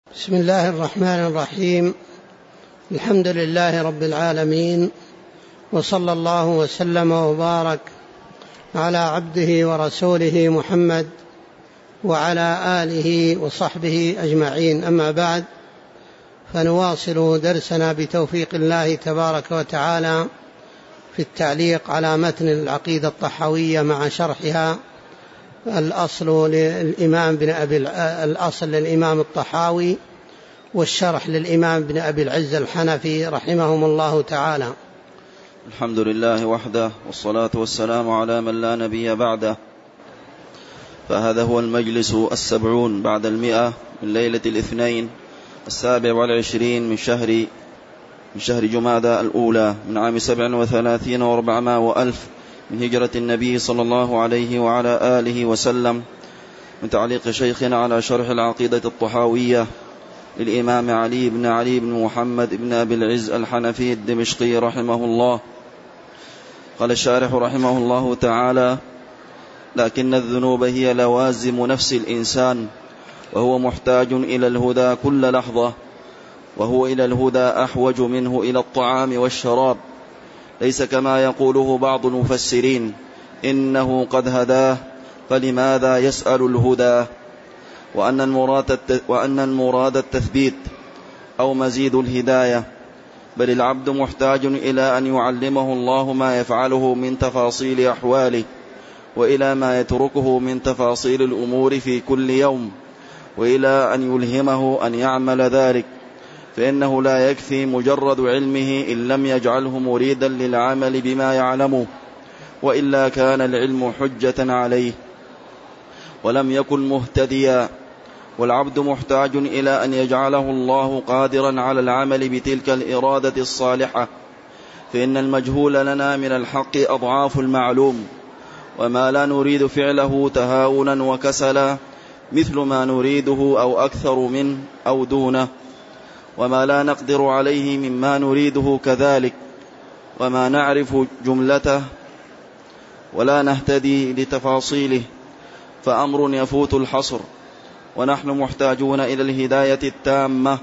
بسم الله الرحمن الرحيم. الحمد لله رب العالمين، وصلى الله وسلم وبارك على عبده ورسوله محمد وعلى آله وصحبه أجمعين. أما بعد، فنواصل درسنا بتوفيق الله تبارك وتعالى في التعليق على متن العقيدة الطحاوية مع شرحها الأصل للإمام الطحاوي والشرح للإمام ابن أبي العز الحنفي رحمهم الله تعالى. الحمد لله وحده، والصلاة والسلام على من لا نبي بعده. فهذا هو المجلس 70 بعد 100 من ليلة الاثنين 27 من شهر جمادى الأولى من عام 37 و400 وألف من هجرة النبي صلى الله عليه وعلى آله وسلم، من تعليق شيخنا على شرح العقيدة الطحاوية للإمام علي بن محمد بن أبي العز الحنفي الدمشقي رحمه الله. قال الشارح رحمه الله تعالى: لكن الذنوب هي لوازم نفس الإنسان، وهو محتاج إلى الهدى كل لحظة، وهو إلى الهدى أحوج منه إلى الطعام والشراب، ليس كما يقوله بعض المفسرين إنه قد هداه فلماذا يسأل الهدى، وأن المراد التثبيت أو مزيد الهداية، بل العبد محتاج إلى أن يعلمه الله ما يفعله من تفاصيل أحواله، وإلى ما يتركه من تفاصيل الأمور في كل يوم، وإلى أن يلهمه أن يعمل ذلك، فإنه لا يكفي مجرد علمه إن لم يجعله مريدا للعمل بما يعلمه، وإلا كان العلم حجة عليه ولم يكن مهتديا. والعبد محتاج إلى أن يجعله الله قادرا على العمل بتلك الإرادة الصالحة، فإن المجهول لنا من الحق أضعاف المعلوم، وما لا نريد فعله تهاونا وكسلا مثل ما نريده أو أكثر منه أو دونه، وما لا نقدر عليه مما نريده كذلك، وما نعرف جملته ولا نهتدي لتفاصيله، فأمر يفوت الحصر. ونحن محتاجون إلى الهداية التامة،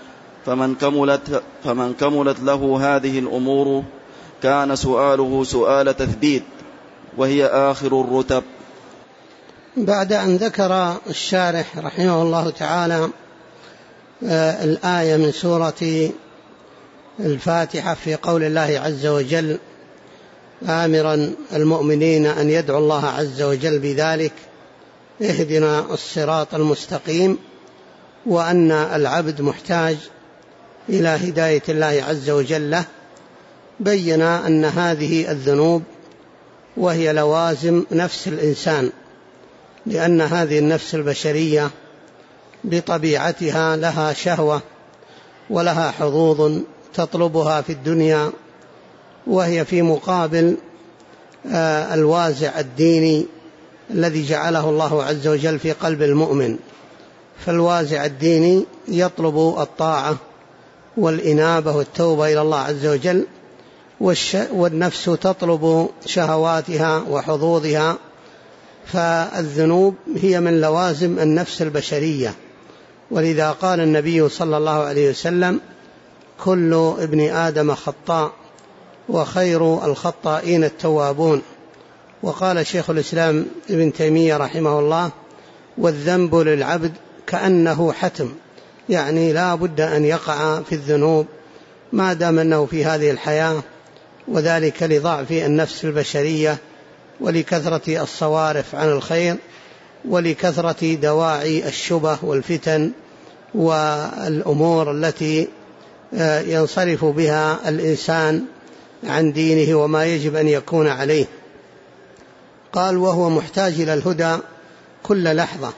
فمن كملت له هذه الأمور كان سؤاله سؤال تثبيت، وهي آخر الرتب. بعد أن ذكر الشارح رحمه الله تعالى الآية من سورة الفاتحة في قول الله عز وجل آمرا المؤمنين أن يدعوا الله عز وجل بذلك اهدنا الصراط المستقيم، وأن العبد محتاج إلى هداية الله عز وجل له، بين أن هذه الذنوب وهي لوازم نفس الإنسان، لأن هذه النفس البشرية بطبيعتها لها شهوة ولها حظوظ تطلبها في الدنيا، وهي في مقابل الوازع الديني الذي جعله الله عز وجل في قلب المؤمن. فالوازع الديني يطلب الطاعة والإنابة والتوبة إلى الله عز وجل، والنفس تطلب شهواتها وحظوظها. فالذنوب هي من لوازم النفس البشرية، ولذا قال النبي صلى الله عليه وسلم: كل ابن آدم خطاء وخير الخطائين التوابون. وقال شيخ الإسلام ابن تيمية رحمه الله: والذنب للعبد كأنه حتم، يعني لا بد أن يقع في الذنوب ما دام أنه في هذه الحياة، وذلك لضعف النفس البشرية ولكثرة الصوارف عن الخير ولكثرة دواعي الشبه والفتن والأمور التي ينصرف بها الإنسان عن دينه وما يجب أن يكون عليه. قال: وهو محتاج إلى الهدى كل لحظة،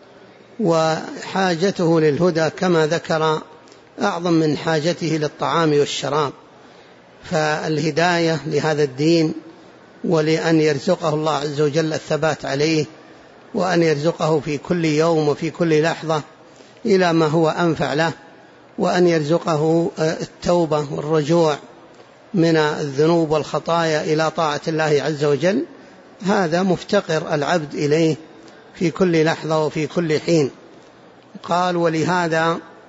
وحاجته للهدى كما ذكر أعظم من حاجته للطعام والشراب. فالهداية لهذا الدين، ولأن يرزقه الله عز وجل الثبات عليه، وأن يرزقه في كل يوم وفي كل لحظة إلى ما هو أنفع له، وأن يرزقه التوبة والرجوع من الذنوب والخطايا إلى طاعة الله عز وجل. هذا مفتقر العبد إليه في كل لحظة وفي كل حين. قال: ولهذا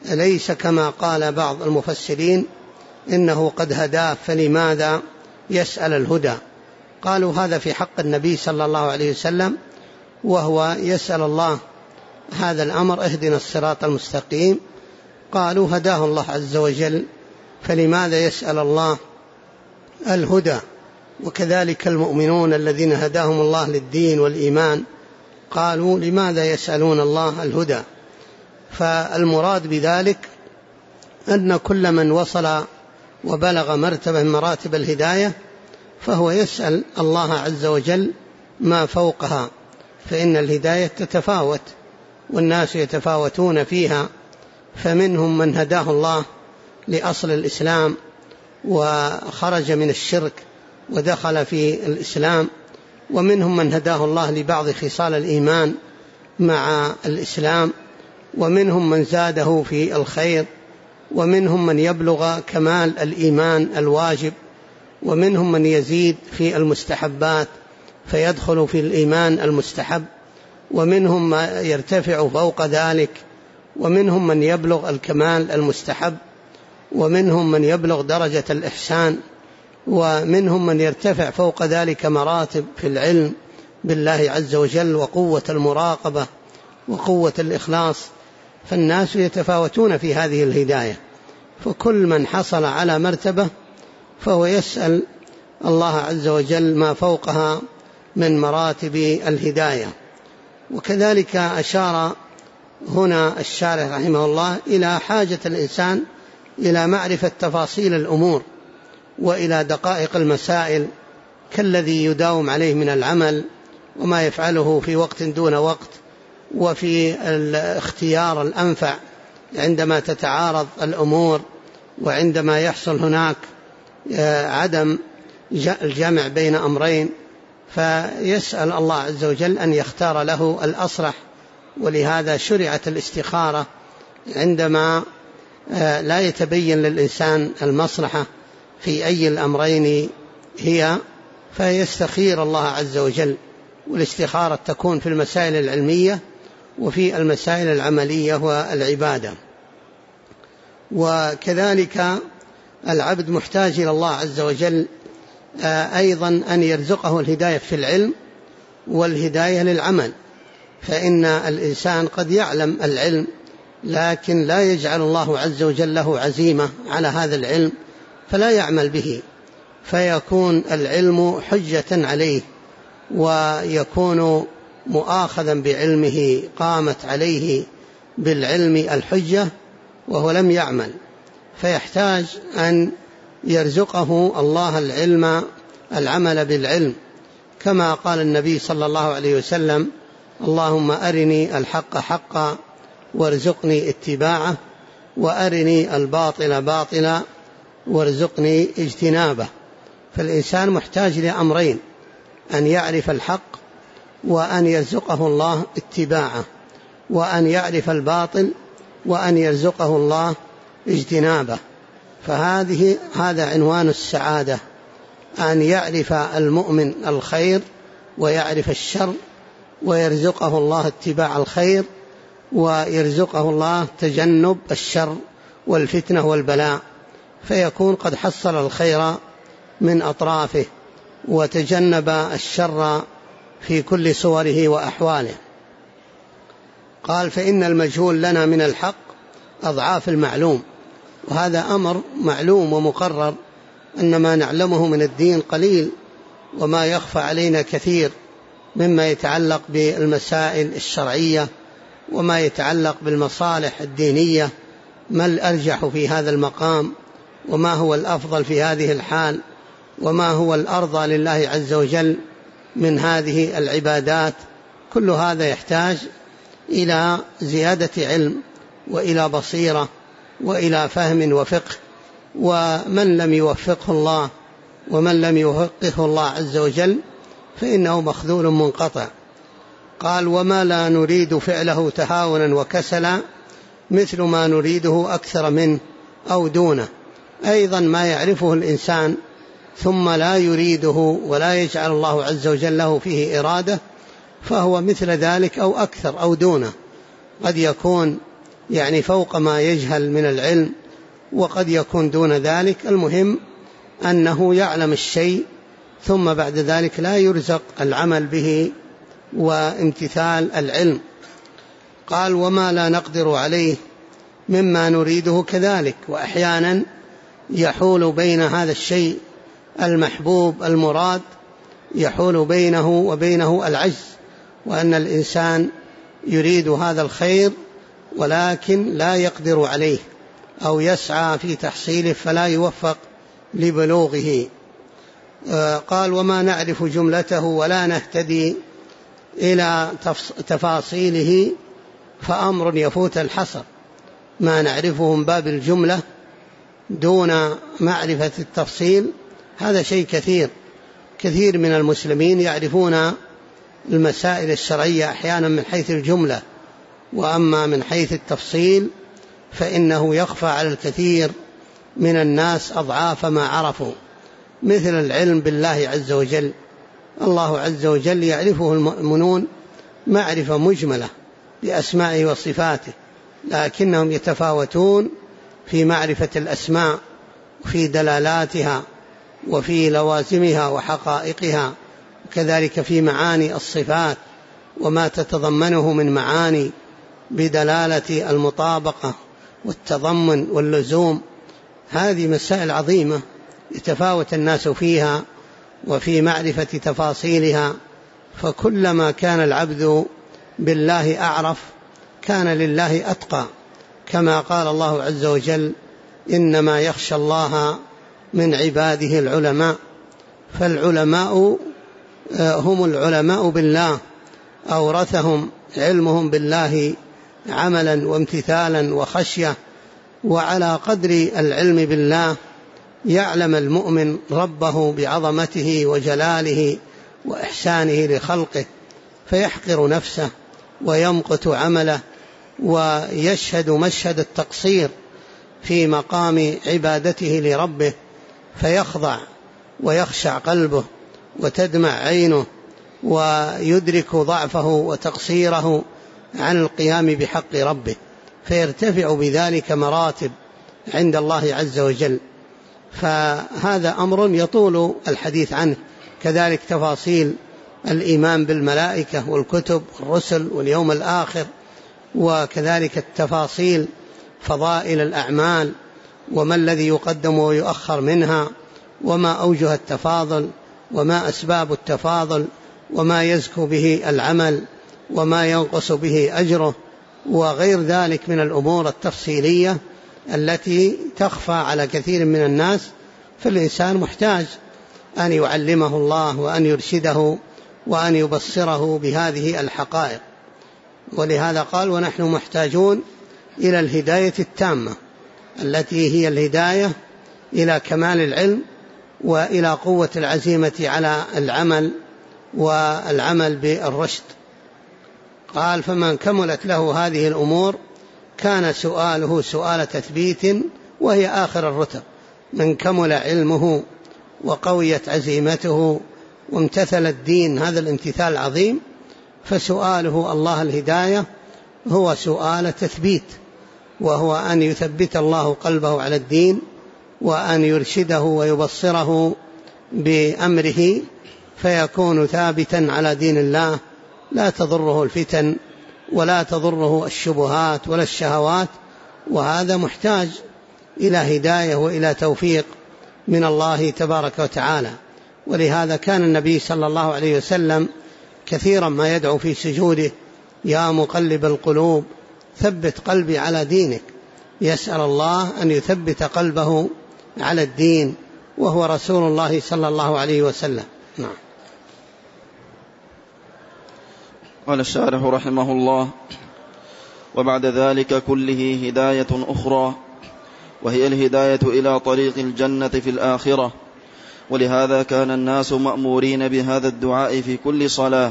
ليس كما قال بعض المفسرين إنه قد هداه فلماذا يسأل الهدى. قالوا هذا في حق النبي صلى الله عليه وسلم، وهو يسأل الله هذا الأمر: اهدنا الصراط المستقيم. قالوا هداه الله عز وجل، فلماذا يسأل الله الهدى؟ وكذلك المؤمنون الذين هداهم الله للدين والإيمان قالوا لماذا يسألون الله الهدى؟ فالمراد بذلك أن كل من وصل وبلغ مرتبة من مراتب الهداية فهو يسأل الله عز وجل ما فوقها، فإن الهداية تتفاوت والناس يتفاوتون فيها، فمنهم من هداه الله لأصل الإسلام وخرج من الشرك ودخل في الإسلام، ومنهم من هداه الله لبعض خصال الإيمان مع الإسلام، ومنهم من زاده في الخير، ومنهم من يبلغ كمال الإيمان الواجب، ومنهم من يزيد في المستحبات فيدخل في الإيمان المستحب، ومنهم ما يرتفع فوق ذلك، ومنهم من يبلغ الكمال المستحب، ومنهم من يبلغ درجة الإحسان، ومنهم من يرتفع فوق ذلك مراتب في العلم بالله عز وجل وقوة المراقبة وقوة الإخلاص. فالناس يتفاوتون في هذه الهداية، فكل من حصل على مرتبة فهو يسأل الله عز وجل ما فوقها من مراتب الهداية. وكذلك أشار هنا الشارح رحمه الله إلى حاجة الإنسان إلى معرفة تفاصيل الأمور وإلى دقائق المسائل، كالذي يداوم عليه من العمل وما يفعله في وقت دون وقت، وفي الاختيار الأنفع عندما تتعارض الأمور، وعندما يحصل هناك عدم الجمع بين أمرين، فيسأل الله عز وجل أن يختار له الأصلح. ولهذا شرعت الاستخارة عندما لا يتبين للإنسان المصلحة في أي الأمرين هي، فيستخير الله عز وجل. والاستخارة تكون في المسائل العلمية وفي المسائل العملية والعبادة. وكذلك العبد محتاج إلى الله عز وجل أيضا أن يرزقه الهداية في العلم والهداية للعمل، فإن الإنسان قد يعلم العلم لكن لا يجعل الله عز وجل له عزيمة على هذا العلم فلا يعمل به، فيكون العلم حجة عليه ويكون مؤاخذا بعلمه، قامت عليه بالعلم الحجة وهو لم يعمل، فيحتاج أن يرزقه الله العمل بالعلم، كما قال النبي صلى الله عليه وسلم: اللهم أرني الحق حقا وارزقني اتباعه، وأرني الباطل باطلا وارزقني اجتنابه. فالإنسان محتاج لأمرين: أن يعرف الحق، وأن يرزقه الله اتباعه، وأن يعرف الباطل، وأن يرزقه الله اجتنابه. هذا عنوان السعادة، أن يعرف المؤمن الخير ويعرف الشر، ويرزقه الله اتباع الخير، ويرزقه الله تجنب الشر والفتنة والبلاء، فيكون قد حصل الخير من أطرافه وتجنب الشر في كل صوره وأحواله. قال: فإن المجهول لنا من الحق أضعاف المعلوم. وهذا أمر معلوم ومقرر، أن ما نعلمه من الدين قليل، وما يخفى علينا كثير مما يتعلق بالمسائل الشرعية وما يتعلق بالمصالح الدينية، ما الأرجح في هذا المقام، وما هو الأفضل في هذه الحال، وما هو الأرضى لله عز وجل من هذه العبادات. كل هذا يحتاج إلى زيادة علم وإلى بصيرة وإلى فهم وفقه، ومن لم يوفقه الله ومن لم يوفقه الله عز وجل فإنه مخذول منقطع. قال: وما لا نريد فعله تهاونا وكسلا مثل ما نريده أكثر منه أو دونه. أيضا ما يعرفه الإنسان ثم لا يريده ولا يجعل الله عز وجل له فيه إرادة، فهو مثل ذلك أو أكثر أو دونه. قد يكون يعني فوق ما يجهل من العلم، وقد يكون دون ذلك. المهم أنه يعلم الشيء ثم بعد ذلك لا يرزق العمل به وامتثال العلم. قال وما لا نقدر عليه مما نريده كذلك. وأحيانا يحول بين هذا الشيء المحبوب المراد، يحول بينه وبينه العجز، وأن الإنسان يريد هذا الخير ولكن لا يقدر عليه، أو يسعى في تحصيله فلا يوفق لبلوغه. قال وما نعرف جملته ولا نهتدي إلى تفاصيله فأمر يفوت الحصر. ما نعرفه من باب الجملة دون معرفة التفصيل هذا شيء كثير. كثير من المسلمين يعرفون المسائل الشرعية أحيانا من حيث الجملة، وأما من حيث التفصيل فإنه يخفى على الكثير من الناس أضعاف ما عرفوا، مثل العلم بالله عز وجل. الله عز وجل يعرفه المؤمنون معرفة مجملة بأسمائه وصفاته، لكنهم يتفاوتون في معرفة الأسماء وفي دلالاتها وفي لوازمها وحقائقها، وكذلك في معاني الصفات وما تتضمنه من معاني بدلالة المطابقة والتضمن واللزوم. هذه مسائل عظيمة يتفاوت الناس فيها وفي معرفة تفاصيلها، فكلما كان العبد بالله أعرف كان لله أتقى، كما قال الله عز وجل إنما يخشى الله من عباده العلماء. فالعلماء هم العلماء بالله، أورثهم علمهم بالله عملا وامتثالا وخشية. وعلى قدر العلم بالله يعلم المؤمن ربه بعظمته وجلاله وإحسانه لخلقه، فيحقر نفسه ويمقت عمله ويشهد مشهد التقصير في مقام عبادته لربه، فيخضع ويخشع قلبه وتدمع عينه ويدرك ضعفه وتقصيره عن القيام بحق ربه، فيرتفع بذلك مراتب عند الله عز وجل. فهذا أمر يطول الحديث عنه. كذلك تفاصيل الإيمان بالملائكة والكتب والرسل واليوم الآخر، وكذلك التفاصيل فضائل الأعمال وما الذي يقدم ويؤخر منها، وما أوجه التفاضل وما أسباب التفاضل، وما يزكو به العمل وما ينقص به أجره، وغير ذلك من الأمور التفصيلية التي تخفى على كثير من الناس. فالإنسان محتاج أن يعلمه الله وأن يرشده وأن يبصره بهذه الحقائق. ولهذا قال ونحن محتاجون إلى الهداية التامة التي هي الهداية إلى كمال العلم وإلى قوة العزيمة على العمل والعمل بالرشد. قال فمن كملت له هذه الأمور كان سؤاله سؤال تثبيت وهي آخر الرتب. من كمل علمه وقويت عزيمته وامتثل الدين هذا الامتثال العظيم، فسؤاله الله الهداية هو سؤال تثبيت، وهو أن يثبت الله قلبه على الدين وأن يرشده ويبصره بأمره فيكون ثابتا على دين الله، لا تضره الفتن ولا تضره الشبهات ولا الشهوات. وهذا محتاج إلى هداية وإلى توفيق من الله تبارك وتعالى. ولهذا كان النبي صلى الله عليه وسلم كثيرا ما يدعو في سجوده يا مقلب القلوب ثبت قلبي على دينك، يسأل الله أن يثبت قلبه على الدين، وهو رسول الله صلى الله عليه وسلم. نعم. قال الشارح رحمه الله وبعد ذلك كله هداية أخرى، وهي الهداية إلى طريق الجنة في الآخرة. ولهذا كان الناس مأمورين بهذا الدعاء في كل صلاة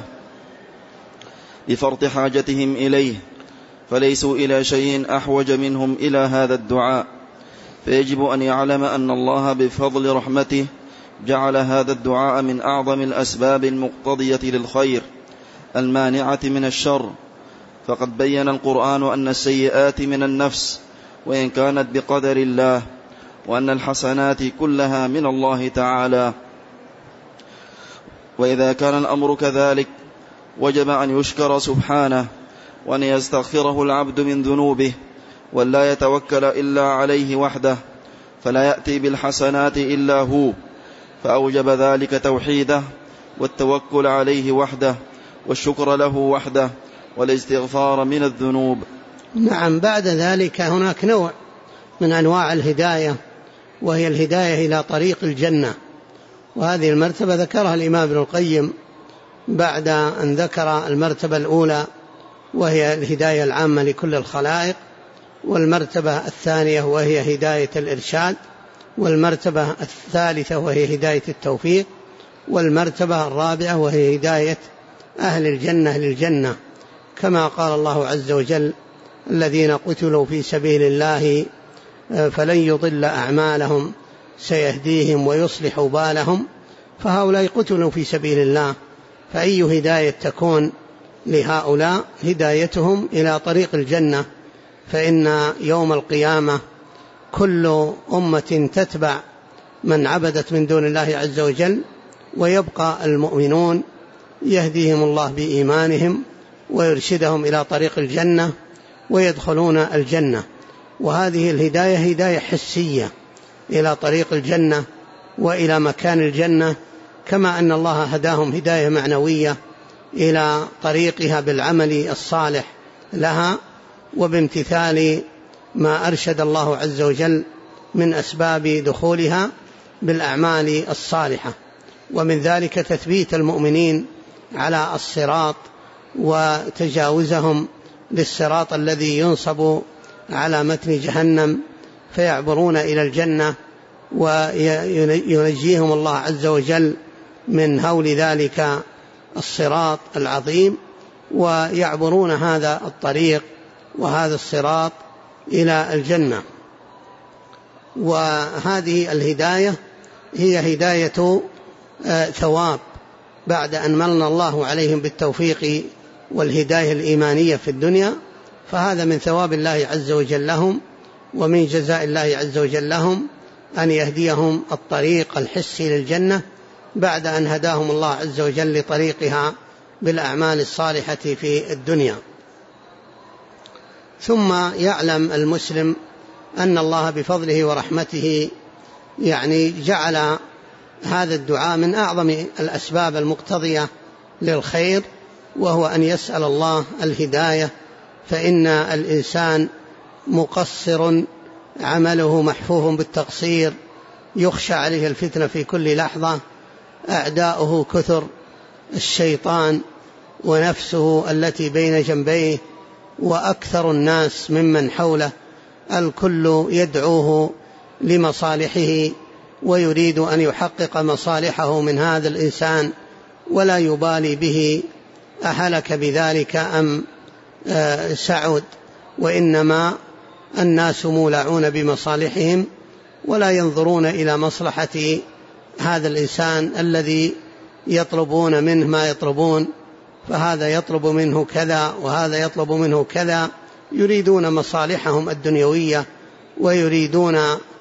لفرط حاجتهم إليه، فليسوا إلى شيء أحوج منهم إلى هذا الدعاء. فيجب أن يعلم أن الله بفضل رحمته جعل هذا الدعاء من أعظم الأسباب المقتضية للخير المانعة من الشر، فقد بين القرآن أن السيئات من النفس وإن كانت بقدر الله، وأن الحسنات كلها من الله تعالى. وإذا كان الأمر كذلك وجب أن يشكر سبحانه، وأن يستغفره العبد من ذنوبه، ولا يتوكل إلا عليه وحده، فلا يأتي بالحسنات إلا هو، فأوجب ذلك توحيده والتوكل عليه وحده والشكر له وحده والاستغفار من الذنوب. نعم. بعد ذلك هناك نوع من أنواع الهداية، وهي الهداية إلى طريق الجنة، وهذه المرتبة ذكرها الإمام ابن القيم بعد أن ذكر المرتبة الأولى وهي الهداية العامة لكل الخلائق، والمرتبة الثانية وهي هداية الإرشاد، والمرتبة الثالثة وهي هداية التوفيق، والمرتبة الرابعة وهي هداية أهل الجنة للجنة، كما قال الله عز وجل: الذين قتلوا في سبيل الله فلن يضل أعمالهم سيهديهم ويصلح بالهم. فهؤلاء قتلوا في سبيل الله، فأي هداية تكون لهؤلاء؟ هدايتهم إلى طريق الجنة، فإن يوم القيامة كل أمة تتبع من عبدت من دون الله عز وجل، ويبقى المؤمنون يهديهم الله بإيمانهم ويرشدهم إلى طريق الجنة ويدخلون الجنة. وهذه الهداية هداية حسية إلى طريق الجنة وإلى مكان الجنة، كما أن الله هداهم هداية معنوية إلى طريقها بالعمل الصالح لها وبامتثال ما أرشد الله عز وجل من أسباب دخولها بالأعمال الصالحة. ومن ذلك تثبيت المؤمنين على الصراط وتجاوزهم للصراط الذي ينصب على متن جهنم فيعبرون إلى الجنة، وينجيهم الله عز وجل من هول ذلك الصراط العظيم، ويعبرون هذا الطريق وهذا الصراط إلى الجنة. وهذه الهداية هي هداية ثواب، بعد أن من الله عليهم بالتوفيق والهداية الإيمانية في الدنيا، فهذا من ثواب الله عز وجل لهم، ومن جزاء الله عز وجل لهم أن يهديهم الطريق الحسي للجنة بعد أن هداهم الله عز وجل لطريقها بالأعمال الصالحة في الدنيا. ثم يعلم المسلم أن الله بفضله ورحمته جعل هذا الدعاء من أعظم الأسباب المقتضية للخير، وهو أن يسأل الله الهداية، فإن الإنسان مقصر عمله محفوف بالتقصير، يخشى عليه الفتنة في كل لحظة، أعداؤه كثر، الشيطان ونفسه التي بين جنبيه وأكثر الناس ممن حوله، الكل يدعوه لمصالحه ويريد أن يحقق مصالحه من هذا الإنسان، ولا يبالي به أهلك بذلك أم سعود، وإنما الناس مولعون بمصالحهم ولا ينظرون إلى مصلحة هذا الإنسان الذي يطلبون منه ما يطلبون، فهذا يطلب منه كذا وهذا يطلب منه كذا، يريدون مصالحهم الدنيوية ويريدون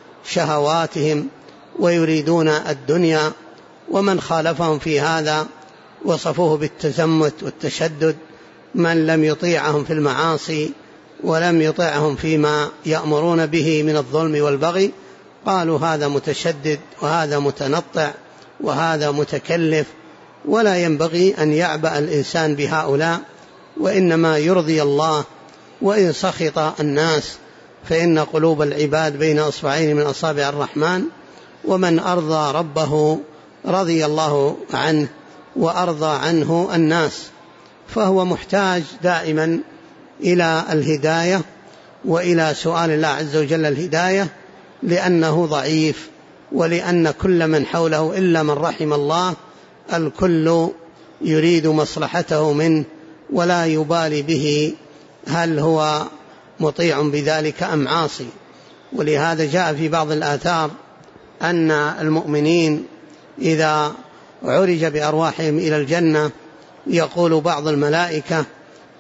شهواتهم ويريدون الدنيا. ومن خالفهم في هذا وصفوه بالتزمت والتشدد، من لم يطيعهم في المعاصي ولم يطيعهم فيما يأمرون به من الظلم والبغي، قالوا هذا متشدد وهذا متنطع وهذا متكلف. ولا ينبغي أن يعبأ الإنسان بهؤلاء، وإنما يرضي الله وإن سخط الناس، فإن قلوب العباد بين أصبعين من أصابع الرحمن، ومن أرضى ربه رضي الله عنه وأرضى عنه الناس. فهو محتاج دائما إلى الهداية وإلى سؤال الله عز وجل الهداية، لأنه ضعيف، ولأن كل من حوله إلا من رحم الله الكل يريد مصلحته منه ولا يبالي به هل هو مطيع بذلك أم عاصي. ولهذا جاء في بعض الآثار أن المؤمنين إذا عرج بأرواحهم إلى الجنة يقول بعض الملائكة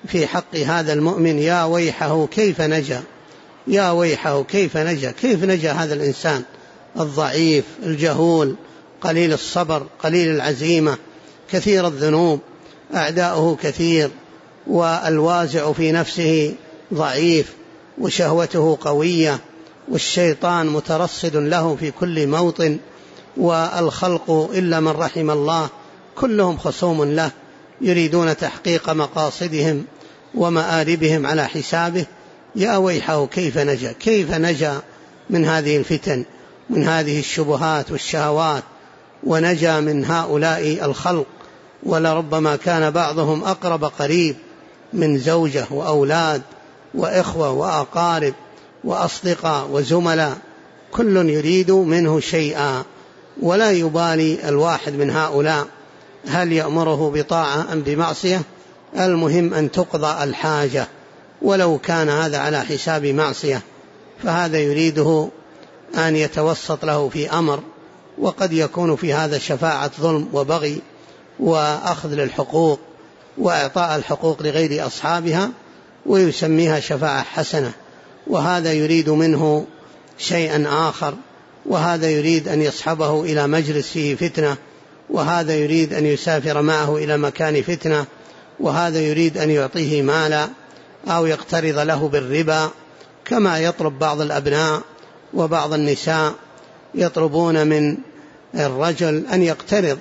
في حق هذا المؤمن: يا ويحه كيف نجا، يا ويحه كيف نجا، كيف نجا هذا الإنسان الضعيف الجهول قليل الصبر قليل العزيمة كثير الذنوب، أعداؤه كثير، والوازع في نفسه ضعيف، وشهوته قوية، والشيطان مترصد له في كل موطن، والخلق إلا من رحم الله كلهم خصوم له، يريدون تحقيق مقاصدهم ومآربهم على حسابه. يا ويحه كيف نجا، كيف نجا من هذه الفتن، من هذه الشبهات والشهوات، ونجا من هؤلاء الخلق. ولربما كان بعضهم أقرب قريب من زوجة وأولاد وإخوة وأقارب وأصدقاء وزملاء، كل يريد منه شيئا، ولا يبالي الواحد من هؤلاء هل يأمره بطاعة أم بمعصية، المهم أن تقضى الحاجة، ولو كان هذا على حساب معصية، فهذا يريده أن يتوسط له في أمر، وقد يكون في هذا شفاعة ظلم وبغي وأخذ للحقوق وإعطاء الحقوق لغير أصحابها، ويسميها شفاعة حسنة، وهذا يريد منه شيئا آخر، وهذا يريد أن يصحبه إلى مجلس فيه فتنة، وهذا يريد أن يسافر معه إلى مكان فتنة، وهذا يريد أن يعطيه مالا أو يقترض له بالربا، كما يطلب بعض الأبناء وبعض النساء يطلبون من الرجل أن يقترض،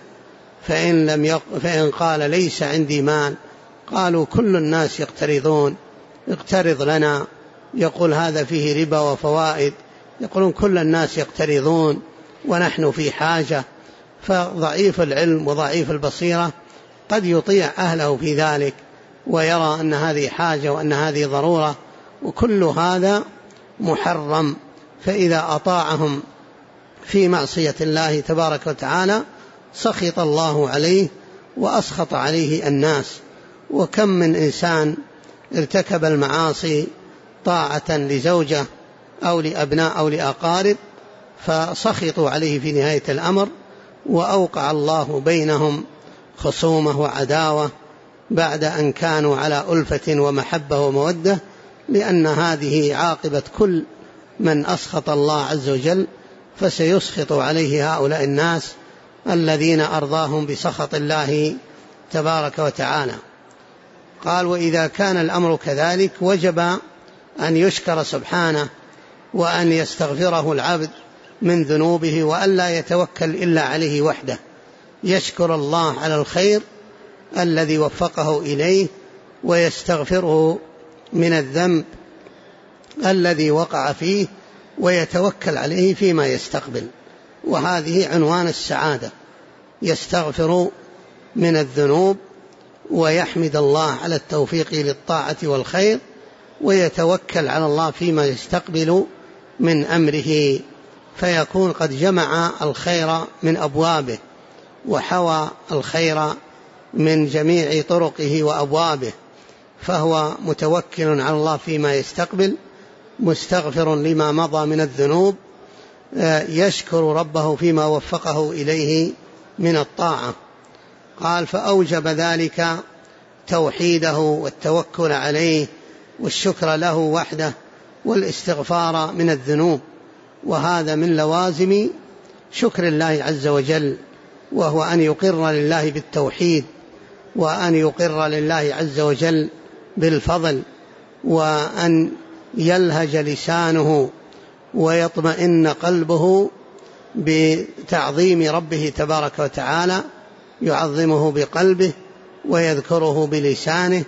فإن قال ليس عندي مال، قالوا كل الناس يقترضون، اقترض لنا، يقول هذا فيه ربا وفوائد، يقولون كل الناس يقترضون ونحن في حاجة. فضعيف العلم وضعيف البصيرة قد يطيع أهله في ذلك ويرى أن هذه حاجة وأن هذه ضرورة، وكل هذا محرم. فإذا أطاعهم في معصية الله تبارك وتعالى سخط الله عليه وأسخط عليه الناس. وكم من إنسان ارتكب المعاصي طاعة لزوجة أو لأبناء أو لأقارب، فسخطوا عليه في نهاية الأمر، وأوقع الله بينهم خصومة وعداوة بعد أن كانوا على ألفة ومحبة ومودة، لأن هذه عاقبة كل من أسخط الله عز وجل، فسيسخط عليه هؤلاء الناس الذين أرضاهم بسخط الله تبارك وتعالى. قال: وإذا كان الأمر كذلك وجب أن يشكر سبحانه، وأن يستغفره العبد من ذنوبه، وألا يتوكل إلا عليه وحده، يشكر الله على الخير الذي وفقه إليه، ويستغفره من الذنب الذي وقع فيه، ويتوكل عليه فيما يستقبل. وهذه عنوان السعادة: يستغفر من الذنوب، ويحمد الله على التوفيق للطاعة والخير، ويتوكل على الله فيما يستقبل من أمره، فيكون قد جمع الخير من أبوابه، وحوى الخير من جميع طرقه وأبوابه، فهو متوكل على الله فيما يستقبل، مستغفر لما مضى من الذنوب، يشكر ربه فيما وفقه إليه من الطاعة. قال: فأوجب ذلك توحيده والتوكل عليه والشكر له وحده والاستغفار من الذنوب، وهذا من لوازم شكر الله عز وجل، وهو أن يقر لله بالتوحيد، وأن يقر لله عز وجل بالفضل، وأن يلهج لسانه ويطمئن قلبه بتعظيم ربه تبارك وتعالى، يعظمه بقلبه ويذكره بلسانه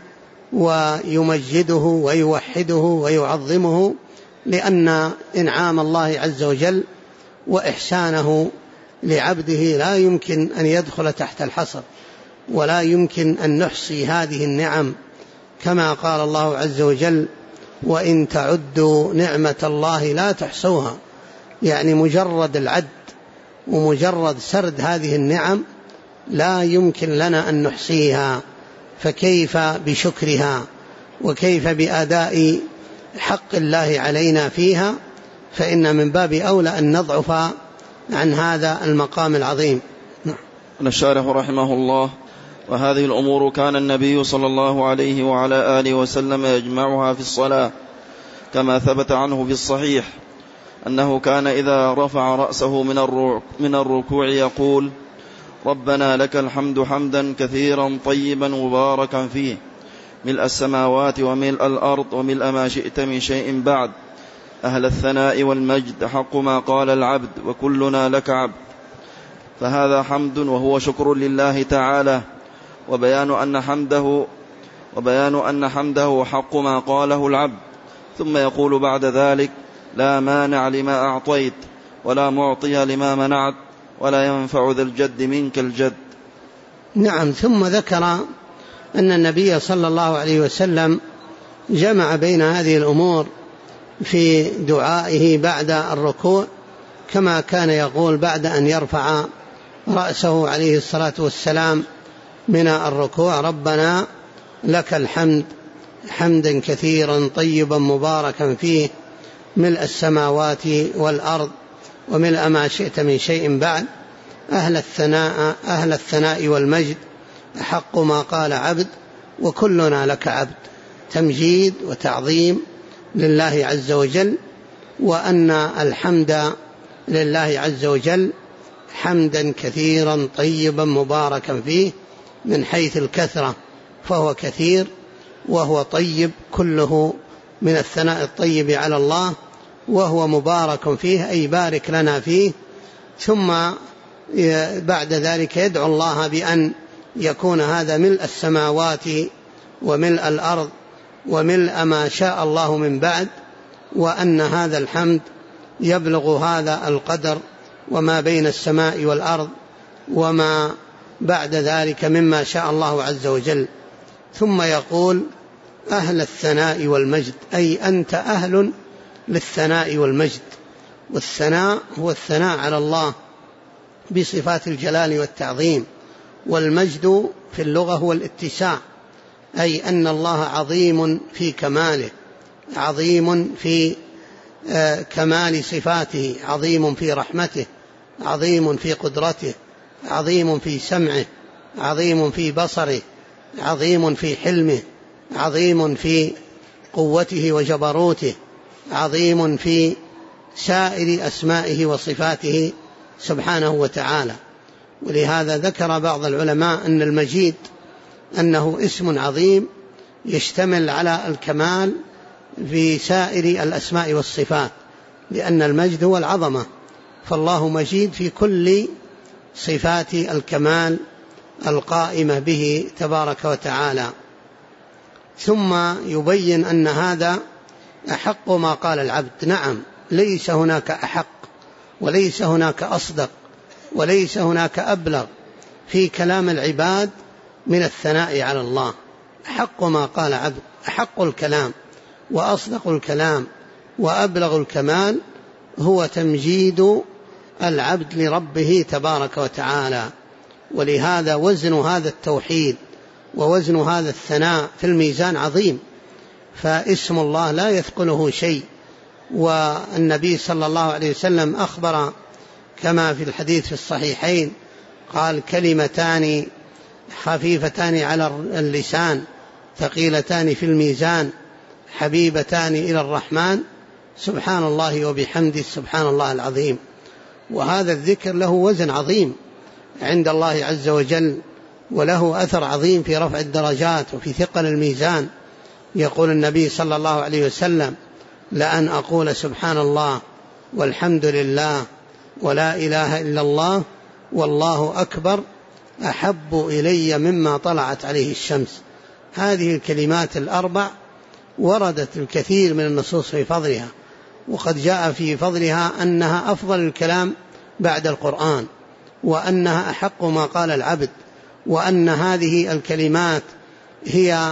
ويمجده ويوحده ويعظمه، لأن إنعام الله عز وجل وإحسانه لعبده لا يمكن أن يدخل تحت الحصر، ولا يمكن أن نحصي هذه النعم، كما قال الله عز وجل: وإن تعدوا نعمة الله لا تحصوها. يعني مجرد العد ومجرد سرد هذه النعم لا يمكن لنا أن نحصيها، فكيف بشكرها، وكيف بأداء حق الله علينا فيها؟ فإن من باب أولى أن نضعف عن هذا المقام العظيم. الشارح رحمه الله: وهذه الأمور كان النبي صلى الله عليه وعلى آله وسلم يجمعها في الصلاة، كما ثبت عنه في الصحيح أنه كان إذا رفع رأسه من الركوع يقول: ربنا لك الحمد حمدا كثيرا طيبا مباركا فيه، ملء السماوات وملء الأرض وملء ما شئت من شيء بعد، أهل الثناء والمجد، حق ما قال العبد وكلنا لك عبد. فهذا حمد وهو شكر لله تعالى، وبيان أن حمده حق ما قاله العبد. ثم يقول بعد ذلك: لا مانع لما أعطيت ولا معطي لما منعت ولا ينفع ذا الجد منك الجد. نعم. ثم ذكر أن النبي صلى الله عليه وسلم جمع بين هذه الأمور في دعائه بعد الركوع، كما كان يقول بعد أن يرفع رأسه عليه الصلاة والسلام من الركوع: ربنا لك الحمد حمدا كثيرا طيبا مباركا فيه، ملء السماوات والأرض وملء ما شئت من شيء بعد، أهل الثناء والمجد، حق ما قال عبد وكلنا لك عبد. تمجيد وتعظيم لله عز وجل، وأن الحمد لله عز وجل حمدا كثيرا طيبا مباركا فيه، من حيث الكثرة فهو كثير، وهو طيب كله من الثناء الطيب على الله، وهو مبارك فيه أي بارك لنا فيه. ثم بعد ذلك يدعو الله بأن يكون هذا ملء السماوات وملء الأرض وملء ما شاء الله من بعد، وأن هذا الحمد يبلغ هذا القدر وما بين السماء والأرض وما بعد ذلك مما شاء الله عز وجل. ثم يقول: أهل الثناء والمجد، أي أنت أهل للثناء والمجد. والثناء هو الثناء على الله بصفات الجلال والتعظيم، والمجد في اللغة هو الاتساع، أي أن الله عظيم في كماله، عظيم في كمال صفاته، عظيم في رحمته، عظيم في قدرته، عظيم في سمعه، عظيم في بصره، عظيم في حلمه، عظيم في قوته وجبروته، عظيم في سائر أسمائه وصفاته سبحانه وتعالى. ولهذا ذكر بعض العلماء أن المجيد أنه اسم عظيم يشتمل على الكمال في سائر الأسماء والصفات، لأن المجد هو العظمة، فالله مجيد في كل صفات الكمال القائمة به تبارك وتعالى. ثم يبين أن هذا أحق ما قال العبد. نعم، ليس هناك أحق وليس هناك أصدق وليس هناك أبلغ في كلام العباد من الثناء على الله. أحق ما قال عبد، أحق الكلام وأصدق الكلام وأبلغ الكمال هو تمجيد العبد لربه تبارك وتعالى. ولهذا وزن هذا التوحيد ووزن هذا الثناء في الميزان عظيم، فاسم الله لا يثقله شيء. والنبي صلى الله عليه وسلم أخبر كما في الحديث في الصحيحين قال: كلمتان خفيفتان على اللسان ثقيلتان في الميزان حبيبتان إلى الرحمن، سبحان الله وبحمده سبحان الله العظيم. وهذا الذكر له وزن عظيم عند الله عز وجل، وله أثر عظيم في رفع الدرجات وفي ثقل الميزان. يقول النبي صلى الله عليه وسلم: لأن أقول سبحان الله والحمد لله ولا إله إلا الله والله أكبر أحب إلي مما طلعت عليه الشمس. هذه الكلمات الأربع وردت الكثير من النصوص في فضلها، وقد جاء في فضلها أنها أفضل الكلام بعد القرآن، وأنها أحق ما قال العبد، وأن هذه الكلمات هي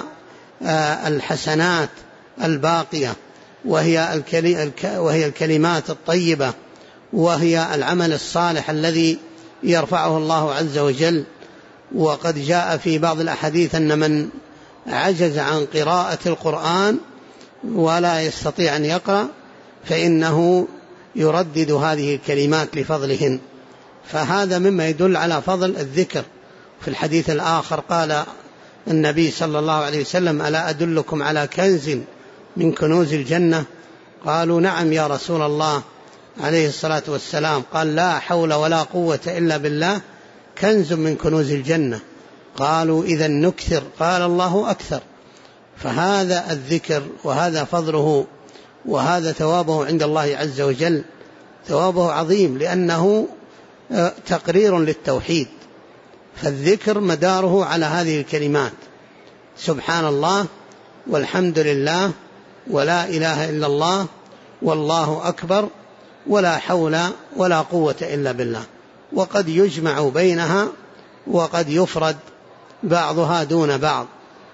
الحسنات الباقية، وهي الكلمات الطيبة، وهي العمل الصالح الذي يرفعه الله عز وجل. وقد جاء في بعض الأحاديث أن من عجز عن قراءة القرآن ولا يستطيع أن يقرأ فإنه يردد هذه الكلمات لفضلهن. فهذا مما يدل على فضل الذكر، في الحديث الآخر قال النبي صلى الله عليه وسلم: ألا أدلكم على كنز من كنوز الجنة؟ قالوا: نعم يا رسول الله عليه الصلاة والسلام. قال: لا حول ولا قوة إلا بالله، كنز من كنوز الجنة. قالوا: إذا نكثر. قال: الله أكثر. فهذا الذكر وهذا فضله وهذا ثوابه عند الله عز وجل، ثوابه عظيم، لأنه تقرير للتوحيد. فالذكر مداره على هذه الكلمات: سبحان الله، والحمد لله، ولا إله إلا الله، والله أكبر، ولا حول ولا قوة إلا بالله. وقد يجمع بينها وقد يفرد بعضها دون بعض،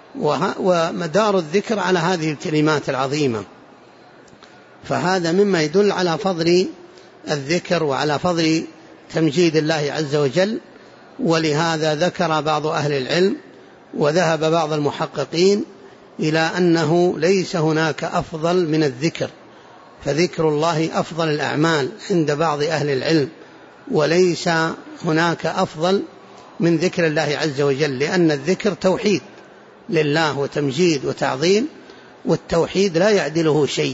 ومدار الذكر على هذه الكلمات العظيمة. فهذا مما يدل على فضل الذكر وعلى فضل تمجيد الله عز وجل. ولهذا ذكر بعض أهل العلم وذهب بعض المحققين إلى أنه ليس هناك أفضل من الذكر، فذكر الله أفضل الأعمال عند بعض أهل العلم، وليس هناك أفضل من ذكر الله عز وجل، لأن الذكر توحيد لله وتمجيد وتعظيم، والتوحيد لا يعدله شيء،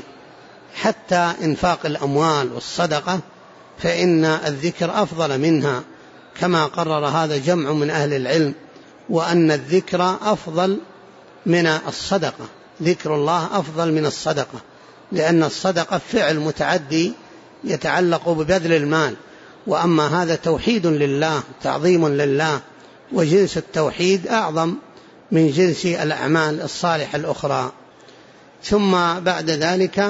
حتى إنفاق الأموال والصدقة فإن الذكر أفضل منها، كما قرر هذا جمع من أهل العلم، وأن الذكر أفضل من الصدقة، ذكر الله أفضل من الصدقة، لأن الصدقة فعل متعدي يتعلق ببذل المال، وأما هذا توحيد لله، تعظيم لله، وجنس التوحيد أعظم من جنس الأعمال الصالحة الأخرى. ثم بعد ذلك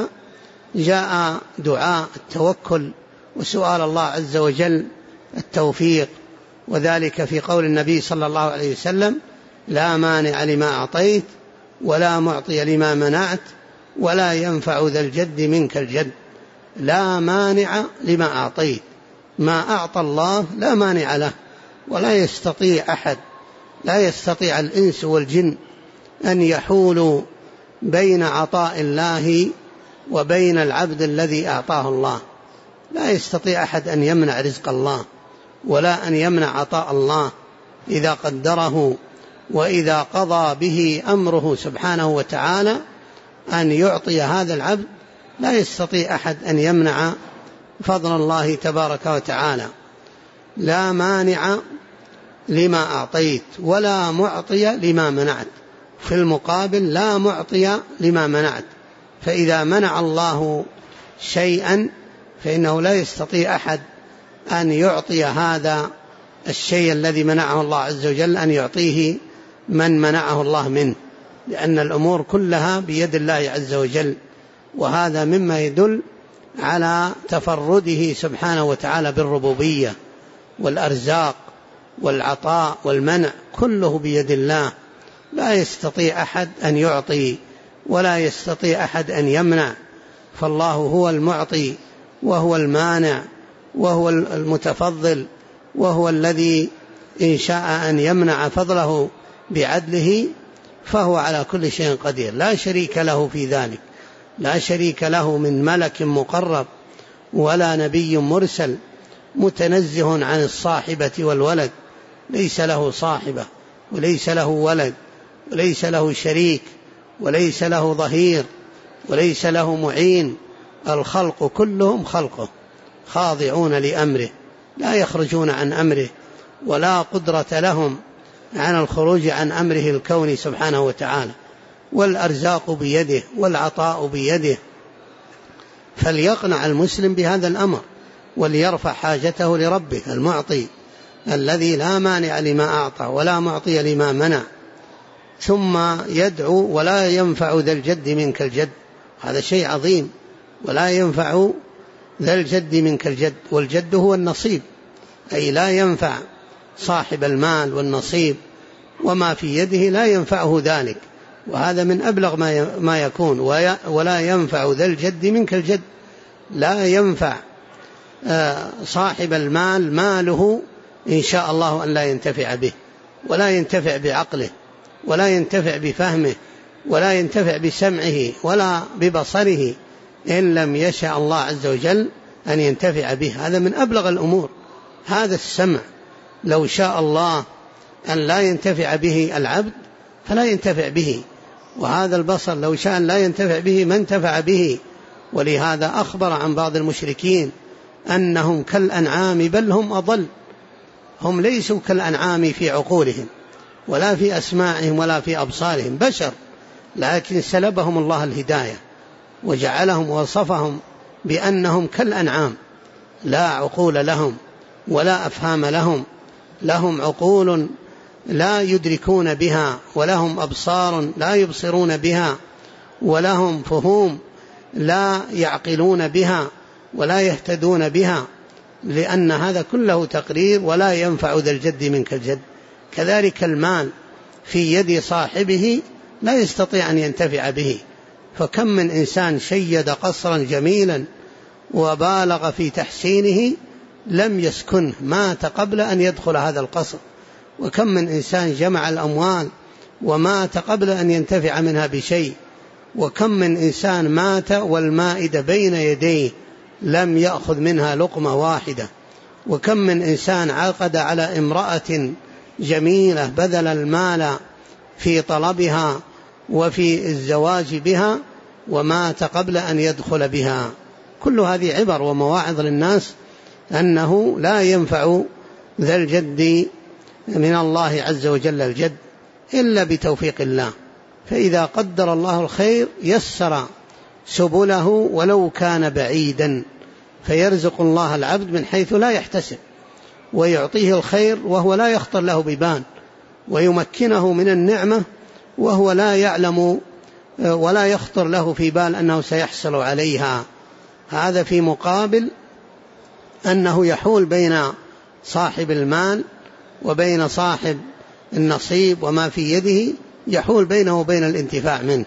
جاء دعاء التوكل وسؤال الله عز وجل التوفيق، وذلك في قول النبي صلى الله عليه وسلم: لا مانع لما أعطيت ولا معطي لما منعت ولا ينفع ذا الجد منك الجد. لا مانع لما أعطيت، ما أعطى الله لا مانع له، ولا يستطيع أحد، لا يستطيع الإنس والجن أن يحولوا بين عطاء الله وبين العبد الذي أعطاه الله. لا يستطيع أحد أن يمنع رزق الله ولا أن يمنع عطاء الله إذا قدره وإذا قضى به أمره سبحانه وتعالى أن يعطي هذا العبد. لا يستطيع أحد أن يمنع فضل الله تبارك وتعالى. لا مانع لما أعطيت ولا معطي لما منعت، في المقابل لا معطي لما منعت. فإذا منع الله شيئا فإنه لا يستطيع أحد أن يعطي هذا الشيء الذي منعه الله عز وجل، أن يعطيه من منعه الله منه، لأن الأمور كلها بيد الله عز وجل. وهذا مما يدل على تفرده سبحانه وتعالى بالربوبية، والأرزاق والعطاء والمنع كله بيد الله، لا يستطيع أحد أن يعطي ولا يستطيع أحد أن يمنع. فالله هو المعطي وهو المانع وهو المتفضل، وهو الذي إن شاء أن يمنع فضله بعدله فهو على كل شيء قدير، لا شريك له في ذلك، لا شريك له من ملك مقرب ولا نبي مرسل، متنزه عن الصاحبة والولد، ليس له صاحبة وليس له ولد وليس له شريك وليس له ظهير وليس له معين. الخلق كلهم خلقه خاضعون لأمره، لا يخرجون عن أمره، ولا قدرة لهم عن الخروج عن أمره الكوني سبحانه وتعالى. والأرزاق بيده والعطاء بيده، فليقنع المسلم بهذا الأمر وليرفع حاجته لربه المعطي الذي لا مانع لما أعطى ولا معطي لما منع. ثم يدعو: ولا ينفع ذا الجد منك الجد. هذا شيء عظيم، ولا ينفع ذا الجد منك الجد، والجد هو النصيب، أي لا ينفع صاحب المال والنصيب وما في يده لا ينفعه ذلك، وهذا من أبلغ ما يكون. ولا ينفع ذا الجد منك الجد، لا ينفع صاحب المال ماله إن شاء الله أن لا ينتفع به، ولا ينتفع بعقله، ولا ينتفع بفهمه، ولا ينتفع بسمعه ولا ببصره، إن لم يشاء الله عز وجل أن ينتفع به. هذا من أبلغ الأمور، هذا السمع لو شاء الله أن لا ينتفع به العبد فلا ينتفع به، وهذا البصر لو شاء لا ينتفع به ما انتفع به. ولهذا أخبر عن بعض المشركين أنهم كالأنعام بل هم أضل. هم ليسوا كالأنعام في عقولهم ولا في أسماعهم ولا في أبصارهم، بشر، لكن سلبهم الله الهداية وجعلهم وصفهم بأنهم كالأنعام، لا عقول لهم ولا أفهام لهم. لهم عقول لا يدركون بها، ولهم أبصار لا يبصرون بها، ولهم فهوم لا يعقلون بها ولا يهتدون بها، لأن هذا كله تقرير ولا ينفع ذا الجد منك الجد. كذلك المال في يد صاحبه لا يستطيع أن ينتفع به، فكم من إنسان شيد قصرا جميلا وبالغ في تحسينه لم يسكنه، مات قبل أن يدخل هذا القصر. وكم من إنسان جمع الأموال ومات قبل أن ينتفع منها بشيء. وكم من إنسان مات والمائدة بين يديه لم يأخذ منها لقمة واحدة. وكم من إنسان عقد على امرأة جميلة بذل المال في طلبها وفي الزواج بها ومات قبل أن يدخل بها. كل هذه عبر ومواعظ للناس أنه لا ينفع ذا الجد من الله عز وجل الجد إلا بتوفيق الله. فإذا قدر الله الخير يسر سبله ولو كان بعيدا، فيرزق الله العبد من حيث لا يحتسب، ويعطيه الخير وهو لا يخطر له ببال، ويمكنه من النعمة وهو لا يعلم ولا يخطر له في بال أنه سيحصل عليها. هذا في مقابل أنه يحول بين صاحب المال وبين صاحب النصيب وما في يده، يحول بينه وبين الانتفاع منه،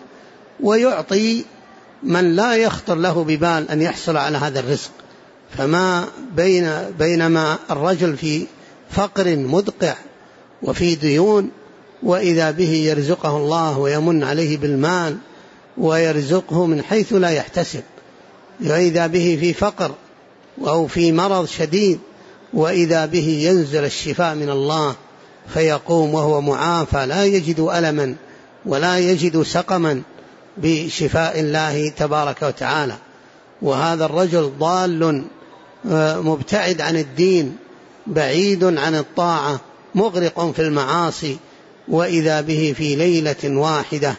ويعطي من لا يخطر له ببال أن يحصل على هذا الرزق. فما بينما الرجل في فقر مدقع وفي ديون، وإذا به يرزقه الله ويمن عليه بالمال ويرزقه من حيث لا يحتسب، وإذا به في فقر أو في مرض شديد، وإذا به ينزل الشفاء من الله فيقوم وهو معافى لا يجد ألما ولا يجد سقما بشفاء الله تبارك وتعالى. وهذا الرجل ضال مبتعد عن الدين بعيد عن الطاعة مغرق في المعاصي، وإذا به في ليلة واحدة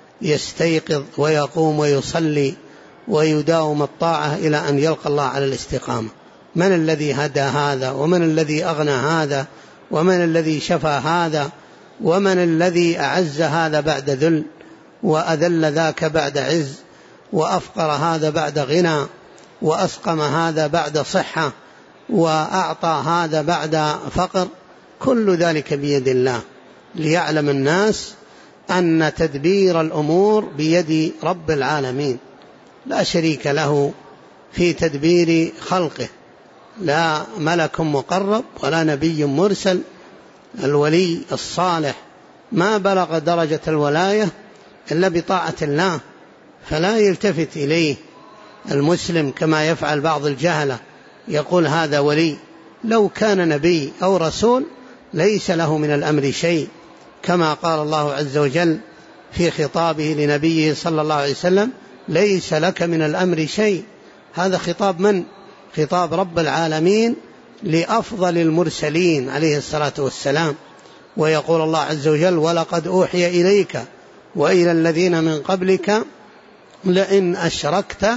يستيقظ ويقوم ويصلي ويداوم الطاعة إلى أن يلقى الله على الاستقامة. من الذي هدى هذا؟ ومن الذي أغنى هذا؟ ومن الذي شفى هذا؟ ومن الذي أعز هذا بعد ذل، وأذل ذاك بعد عز، وأفقر هذا بعد غنى، وأسقم هذا بعد صحة، وأعطى هذا بعد فقر؟ كل ذلك بيد الله، ليعلم الناس أن تدبير الأمور بيد رب العالمين، لا شريك له في تدبير خلقه، لا ملك مقرب ولا نبي مرسل. الولي الصالح ما بلغ درجة الولاية إلا بطاعة الله، فلا يلتفت إليه المسلم كما يفعل بعض الجهلة، يقول هذا ولي. لو كان نبي أو رسول ليس له من الأمر شيء، كما قال الله عز وجل في خطابه لنبيه صلى الله عليه وسلم: ليس لك من الأمر شيء. هذا خطاب من؟ خطاب رب العالمين لأفضل المرسلين عليه الصلاة والسلام. ويقول الله عز وجل: ولقد أوحي إليك وإلى الذين من قبلك لئن أشركت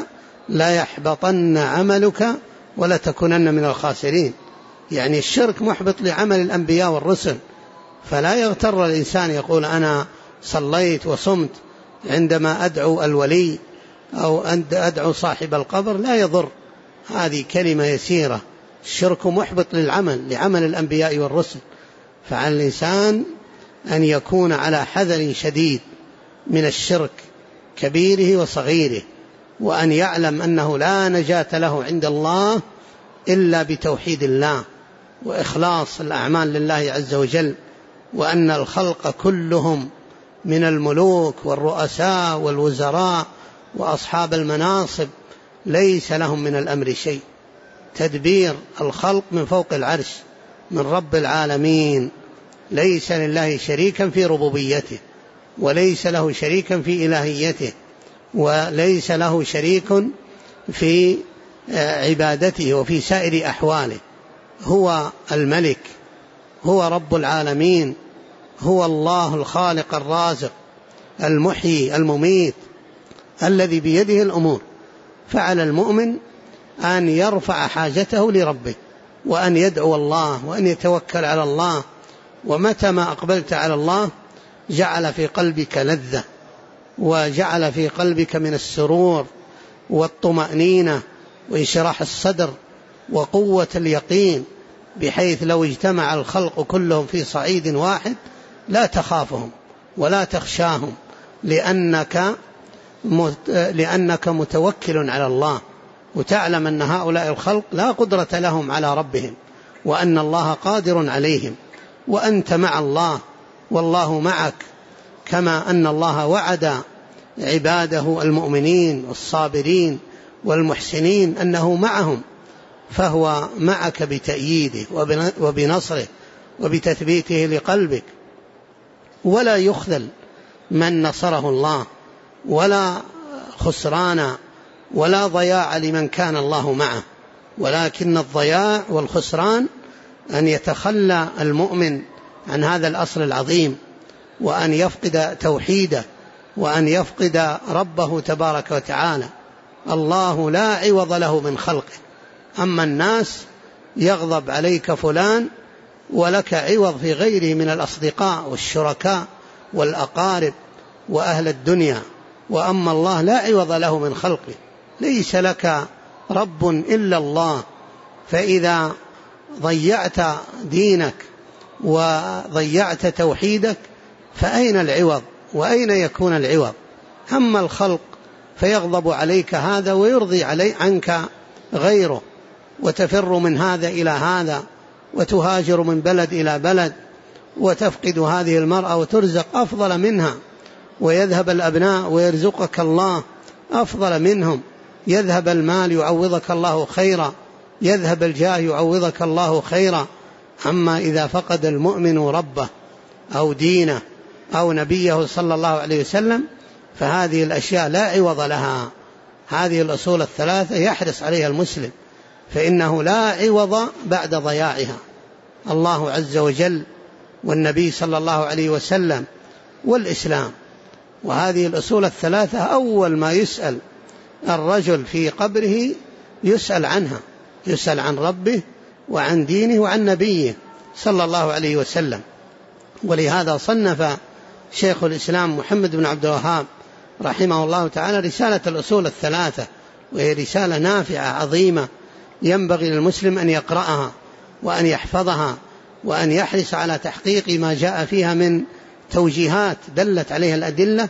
ليحبطن عملك ولتكونن من الخاسرين. يعني الشرك محبط لعمل الأنبياء والرسل، فلا يغتر الإنسان يقول أنا صليت وصمت عندما أدعو الولي أو أدعو صاحب القبر، لا يضر، هذه كلمة يسيرة. الشرك محبط لعمل الأنبياء والرسل، فعلى الإنسان أن يكون على حذر شديد من الشرك كبيره وصغيره، وأن يعلم أنه لا نجاة له عند الله إلا بتوحيد الله وإخلاص الأعمال لله عز وجل، وأن الخلق كلهم من الملوك والرؤساء والوزراء وأصحاب المناصب ليس لهم من الأمر شيء. تدبير الخلق من فوق العرش من رب العالمين ليس لله شريكا في ربوبيته، وليس له شريكا في إلهيته، وليس له شريك في عبادته وفي سائر أحواله. هو الملك، هو رب العالمين، هو الله الخالق الرازق المحيي المميت الذي بيده الأمور. فعلى المؤمن أن يرفع حاجته لربه، وأن يدعو الله، وأن يتوكل على الله. ومتى ما أقبلت على الله جعل في قلبك لذة، وجعل في قلبك من السرور والطمأنينة وانشراح الصدر وقوة اليقين، بحيث لو اجتمع الخلق كلهم في صعيد واحد لا تخافهم ولا تخشاهم، لأنك متوكل على الله، وتعلم أن هؤلاء الخلق لا قدرة لهم على ربهم، وأن الله قادر عليهم، وأنت مع الله والله معك، كما أن الله وعد عباده المؤمنين والصابرين والمحسنين أنه معهم، فهو معك بتأييده وبنصره وبتثبيته لقلبك. ولا يخذل من نصره الله، ولا خسران ولا ضياع لمن كان الله معه، ولكن الضياع والخسران أن يتخلى المؤمن عن هذا الأصل العظيم، وأن يفقد توحيده، وأن يفقد ربه تبارك وتعالى. الله لا عوض له من خلقه. أما الناس يغضب عليك فلان ولك عوض في غيره من الأصدقاء والشركاء والأقارب وأهل الدنيا، وأما الله لا عوض له من خلقه. ليس لك رب إلا الله، فإذا ضيعت دينك وضيعت توحيدك فأين العوض وأين يكون العوض؟ أما الخلق فيغضب عليك هذا ويرضي عنك غيره، وتفر من هذا إلى هذا، وتهاجر من بلد إلى بلد، وتفقد هذه المرأة وترزق أفضل منها، ويذهب الأبناء ويرزقك الله أفضل منهم، يذهب المال يعوضك الله خيرا، يذهب الجاه يعوضك الله خيرا. أما إذا فقد المؤمن ربه أو دينه أو نبيه صلى الله عليه وسلم فهذه الأشياء لا عوض لها. هذه الأصول الثلاثة يحرص عليها المسلم، فإنه لا عوض بعد ضياعها. الله عز وجل والنبي صلى الله عليه وسلم والإسلام. وهذه الأصول الثلاثة أول ما يسأل الرجل في قبره يسأل عنها، يسأل عن ربه وعن دينه وعن نبيه صلى الله عليه وسلم. ولهذا صنف شيخ الإسلام محمد بن عبد الوهاب رحمه الله تعالى رسالة الأصول الثلاثة، وهي رسالة نافعة عظيمة ينبغي للمسلم أن يقرأها وأن يحفظها، وأن يحرص على تحقيق ما جاء فيها من توجيهات دلت عليها الأدلة،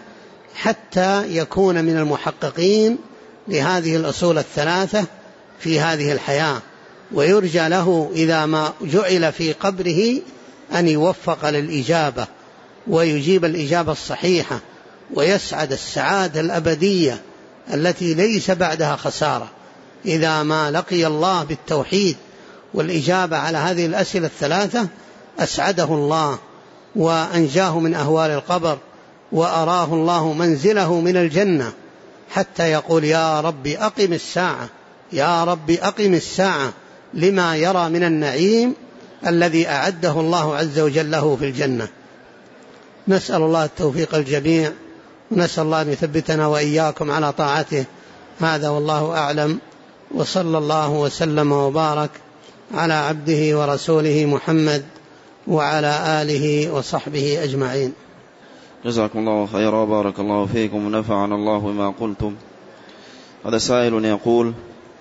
حتى يكون من المحققين لهذه الأصول الثلاثة في هذه الحياة. ويرجى له إذا ما جعل في قبره أن يوفق للإجابة ويجيب الإجابة الصحيحة، ويسعد السعادة الأبدية التي ليس بعدها خسارة. إذا ما لقي الله بالتوحيد والإجابة على هذه الأسئلة الثلاثة أسعده الله وأنجاه من أهوال القبر، وأراه الله منزله من الجنة، حتى يقول يا رب أقم الساعة، يا رب أقم الساعة، لما يرى من النعيم الذي أعده الله عز وجل له في الجنة. نسأل الله التوفيق الجميع، ونسأل الله أن يثبتنا وإياكم على طاعته. هذا والله أعلم، وصلى الله وسلم وبارك على عبده ورسوله محمد وعلى آله وصحبه أجمعين. جزاكم الله خيرا، بارك الله فيكم ونفعنا الله بما قلتم. هذا سائل يقول: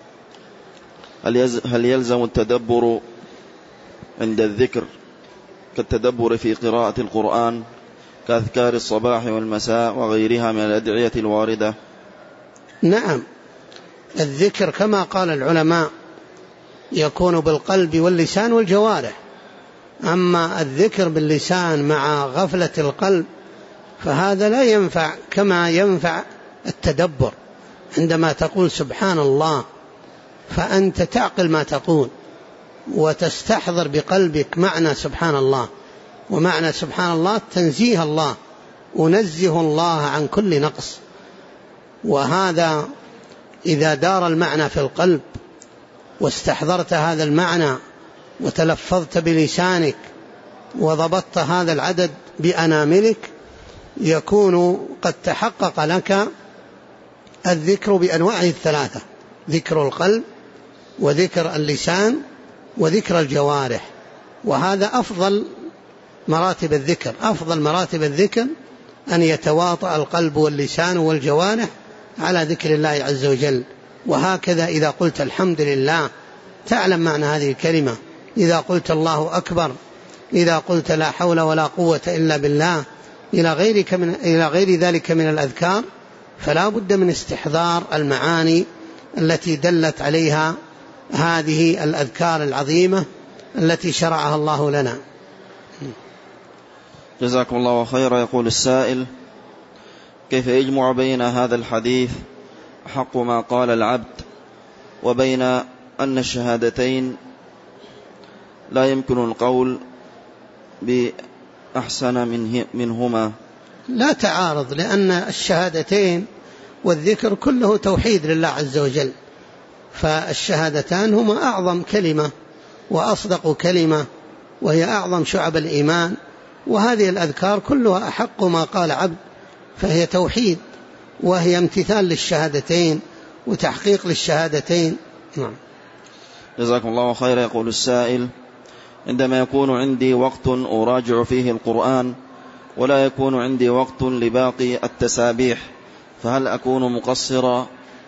هل يلزم التدبر عند الذكر كالتدبر في قراءة القرآن كأذكار الصباح والمساء وغيرها من الأدعية الواردة؟ نعم، الذكر كما قال العلماء يكون بالقلب واللسان والجوارح. أما الذكر باللسان مع غفلة القلب فهذا لا ينفع كما ينفع التدبر. عندما تقول سبحان الله فأنت تعقل ما تقول وتستحضر بقلبك معنى سبحان الله، ومعنى سبحان الله تنزيه الله، أنزه الله عن كل نقص. وهذا إذا دار المعنى في القلب واستحضرت هذا المعنى وتلفظت بلسانك وضبطت هذا العدد بأناملك، يكون قد تحقق لك الذكر بأنواعه الثلاثة: ذكر القلب وذكر اللسان وذكر الجوارح. وهذا أفضل مراتب الذكر. أفضل مراتب الذكر أن يتواطأ القلب واللسان والجوارح على ذكر الله عز وجل. وهكذا إذا قلت الحمد لله تعلم معنى هذه الكلمة، إذا قلت الله أكبر، إذا قلت لا حول ولا قوة إلا بالله، إلى غير ذلك من الأذكار، فلا بد من استحضار المعاني التي دلت عليها هذه الأذكار العظيمة التي شرعها الله لنا. جزاكم الله خيرا. يقول السائل: كيف يجمع بين هذا الحديث حق ما قال العبد وبين أن الشهادتين لا يمكن القول بأحسن منهما؟ لا تعارض، لأن الشهادتين والذكر كله توحيد لله عز وجل، فالشهادتان هما أعظم كلمة وأصدق كلمة، وهي أعظم شعب الإيمان. وهذه الأذكار كلها أحق ما قال عبد، فهي توحيد وهي امتثال للشهادتين وتحقيق للشهادتين. نعم. جزاكم الله خيرا. يقول السائل: عندما يكون عندي وقت أراجع فيه القرآن ولا يكون عندي وقت لباقي التسابيح، فهل أكون مقصرا؟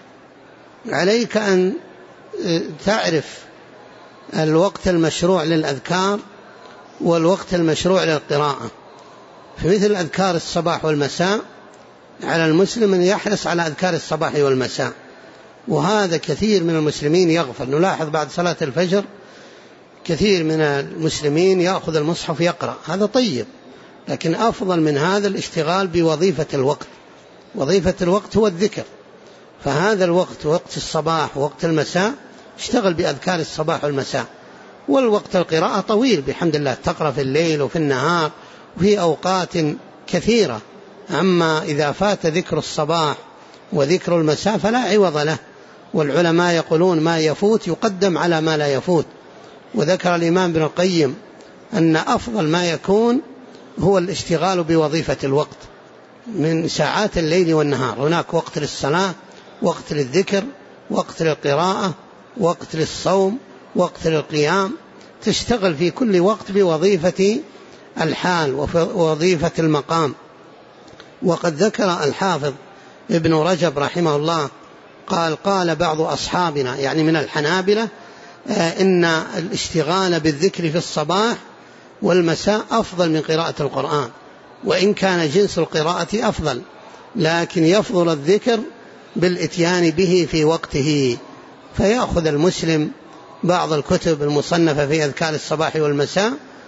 عليك أن تعرف الوقت المشروع للأذكار والوقت المشروع للقراءة. في مثل أذكار الصباح والمساء على المسلم أن يحرص على أذكار الصباح والمساء، وهذا كثير من المسلمين يغفل. نلاحظ بعد صلاة الفجر كثير من المسلمين يأخذ المصحف يقرأ، هذا طيب، لكن أفضل من هذا الاشتغال بوظيفة الوقت. وظيفة الوقت هو الذكر، فهذا الوقت وقت الصباح ووقت المساء اشتغل بأذكار الصباح والمساء. والوقت القراءة طويل بحمد الله، تقرأ في الليل وفي النهار وفي أوقات كثيرة. أما إذا فات ذكر الصباح وذكر المساء فلا عوض له، والعلماء يقولون ما يفوت يقدم على ما لا يفوت. وذكر الإمام ابن القيم أن أفضل ما يكون هو الاشتغال بوظيفة الوقت من ساعات الليل والنهار. هناك وقت للصلاة، وقت للذكر، وقت للقراءة، وقت للصوم، وقت للقيام. تشتغل في كل وقت بوظيفة الحال ووظيفة المقام. وقد ذكر الحافظ ابن رجب رحمه الله قال بعض أصحابنا يعني من الحنابلة إن الاشتغال بالذكر في الصباح والمساء أفضل من قراءة القرآن، وإن كان جنس القراءة أفضل، لكن يفضل الذكر بالإتيان به في وقته. فيأخذ المسلم بعض الكتب المصنفة في أذكار الصباح والمساء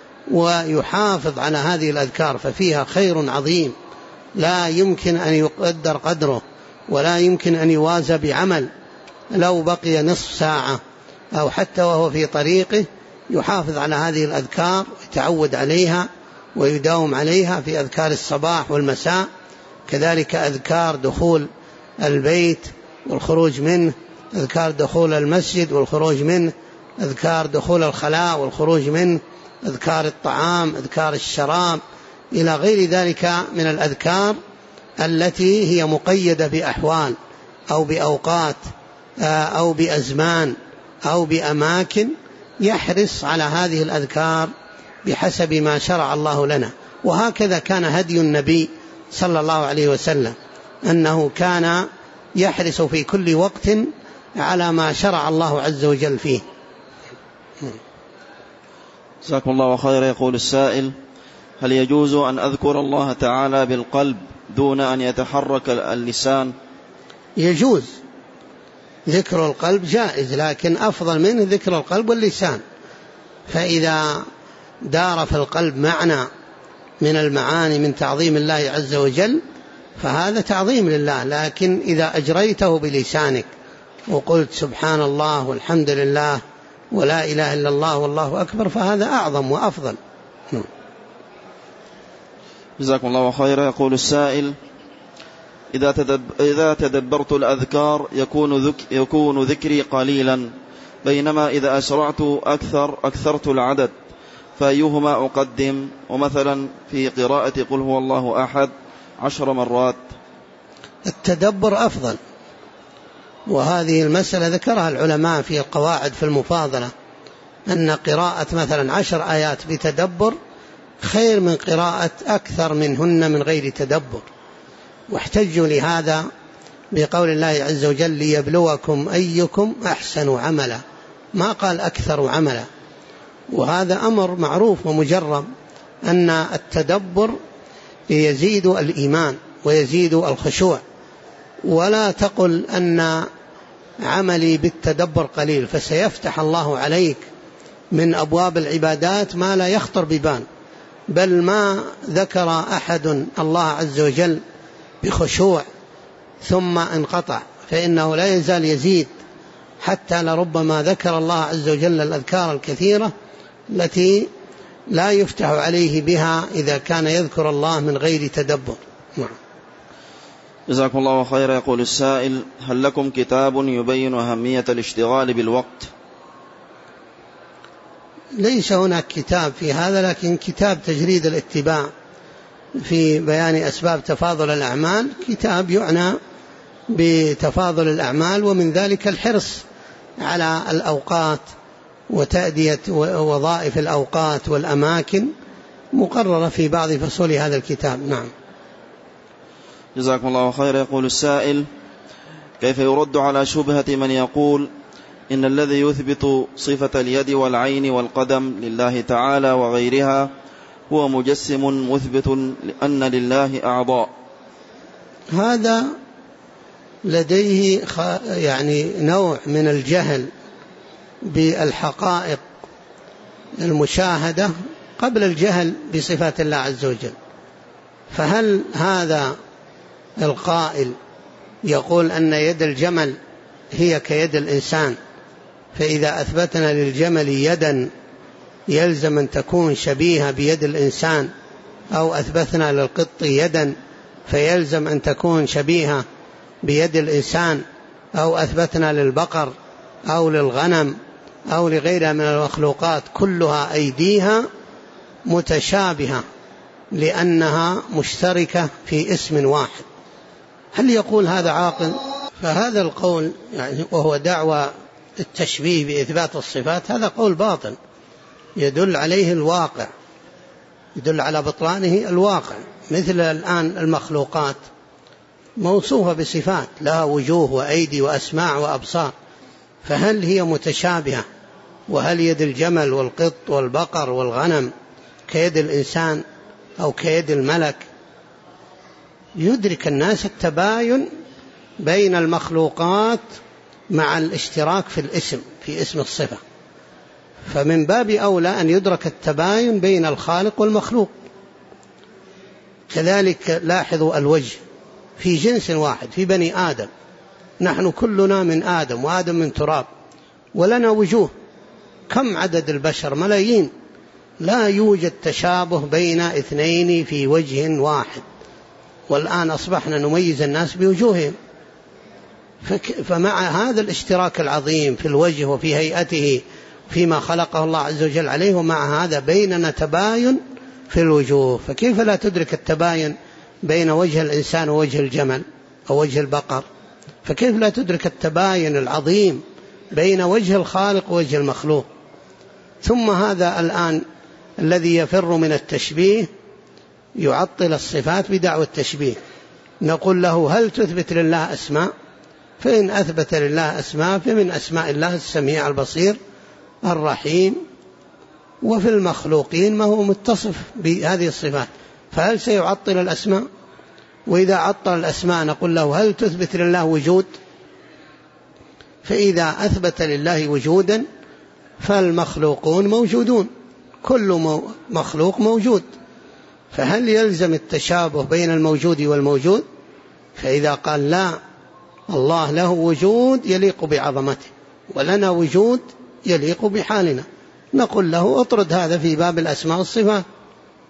ويحافظ على هذه الأذكار، ففيها خير عظيم لا يمكن أن يقدر قدره ولا يمكن أن يوازى بعمل. لو بقي نصف ساعة أو حتى وهو في طريقه يحافظ على هذه الأذكار، يتعود عليها ويداوم عليها في أذكار الصباح والمساء. كذلك أذكار دخول البيت والخروج منه، أذكار دخول المسجد والخروج منه، أذكار دخول الخلاء والخروج منه، أذكار الطعام، أذكار الشراب، إلى غير ذلك من الأذكار التي هي مقيدة بأحوال أو بأوقات أو بأزمان أو بأماكن. يحرص على هذه الأذكار بحسب ما شرع الله لنا. وهكذا كان هدي النبي صلى الله عليه وسلم، أنه كان يحرص في كل وقت على ما شرع الله عز وجل فيه. جزاكم الله خيرا. يقول السائل: هل يجوز أن أذكر الله تعالى بالقلب دون أن يتحرك اللسان؟ يجوز، ذكر القلب جائز، لكن أفضل منه ذكر القلب واللسان. فإذا دار في القلب معنى من المعاني من تعظيم الله عز وجل فهذا تعظيم لله، لكن إذا أجريته بلسانك وقلت سبحان الله والحمد لله ولا إله إلا الله والله أكبر فهذا أعظم وأفضل. جزاكم الله خيرا. يقول السائل: إذا تدبرت الأذكار يكون ذكري قليلا، بينما إذا أسرعت أكثرت العدد، فأيهما أقدم؟ ومثلا في قراءة قل هو الله أحد 10 مرات. التدبر أفضل، وهذه المسألة ذكرها العلماء في القواعد في المفاضلة، أن قراءة مثلا 10 آيات بتدبر خير من قراءة أكثر منهن من غير تدبر. واحتجوا لهذا بقول الله عز وجل: ليبلوكم أيكم أحسن عملا، ما قال أكثر عملا. وهذا أمر معروف ومجرب، أن التدبر يزيد الإيمان ويزيد الخشوع. ولا تقل أن عملي بالتدبر قليل، فسيفتح الله عليك من أبواب العبادات ما لا يخطر ببال. بل ما ذكر أحد الله عز وجل بخشوع ثم انقطع، فإنه لا يزال يزيد، حتى لربما ذكر الله عز وجل الأذكار الكثيرة التي لا يفتح عليه بها إذا كان يذكر الله من غير تدبر. جزاكم الله خيرا. يقول السائل: هل لكم كتاب يبين أهمية الاشتغال بالوقت؟ ليس هناك كتاب في هذا، لكن كتاب تجريد الاتباع في بيان أسباب تفاضل الأعمال، كتاب يعنى بتفاضل الأعمال، ومن ذلك الحرص على الأوقات وتأدية وظائف الأوقات والأماكن، مقررة في بعض فصول هذا الكتاب. نعم. جزاكم الله خيرا. يقول السائل: كيف يرد على شبهة من يقول إن الذي يثبت صفة اليد والعين والقدم لله تعالى وغيرها هو مجسم مثبت أن لله أعضاء؟ هذا لديه يعني نوع من الجهل بالحقائق المشاهدة قبل الجهل بصفات الله عز وجل. فهل هذا القائل يقول أن يد الجمل هي كيد الإنسان، فإذا أثبتنا للجمل يدا يلزم أن تكون شبيهة بيد الإنسان، أو أثبتنا للقط يدا فيلزم أن تكون شبيهة بيد الإنسان، أو أثبتنا للبقر أو للغنم أو لغيرها من المخلوقات كلها أيديها متشابهة لأنها مشتركة في اسم واحد، هل يقول هذا عاقل؟ فهذا القول يعني وهو دعوى التشبيه بإثبات الصفات، هذا قول باطل يدل عليه الواقع، يدل على بطلانه الواقع. مثل الآن المخلوقات موصوفة بصفات لها وجوه وأيدي وأسماع وأبصار، فهل هي متشابهة؟ وهل يد الجمل والقط والبقر والغنم كيد الإنسان أو كيد الملك؟ يدرك الناس التباين بين المخلوقات مع الاشتراك في الاسم، في اسم الصفة، فمن باب أولى أن يدرك التباين بين الخالق والمخلوق. كذلك لاحظوا الوجه في جنس واحد، في بني آدم، نحن كلنا من آدم وآدم من تراب، ولنا وجوه. كم عدد البشر؟ ملايين. لا يوجد تشابه بين اثنين في وجه واحد، والآن أصبحنا نميز الناس بوجوههم. فمع هذا الاشتراك العظيم في الوجه وفي هيئته فيما خلقه الله عز وجل عليه، ومع هذا بيننا تباين في الوجوه، فكيف لا تدرك التباين بين وجه الإنسان ووجه الجمل أو وجه البقر؟ فكيف لا تدرك التباين العظيم بين وجه الخالق ووجه المخلوق؟ ثم هذا الآن الذي يفر من التشبيه يعطل الصفات بدعوى التشبيه، نقول له: هل تثبت لله أسماء؟ فإن أثبت لله أسماء فمن أسماء الله السميع البصير الرحيم، وفي المخلوقين ما هو متصف بهذه الصفات، فهل سيعطل الأسماء؟ وإذا عطل الأسماء نقول له: هل تثبت لله وجود؟ فإذا أثبت لله وجودا فالمخلوقون موجودون، كل مخلوق موجود، فهل يلزم التشابه بين الموجود والموجود؟ فإذا قال لا، الله له وجود يليق بعظمته ولنا وجود يليق بحالنا، نقول له: اطرد هذا في باب الأسماء والصفات.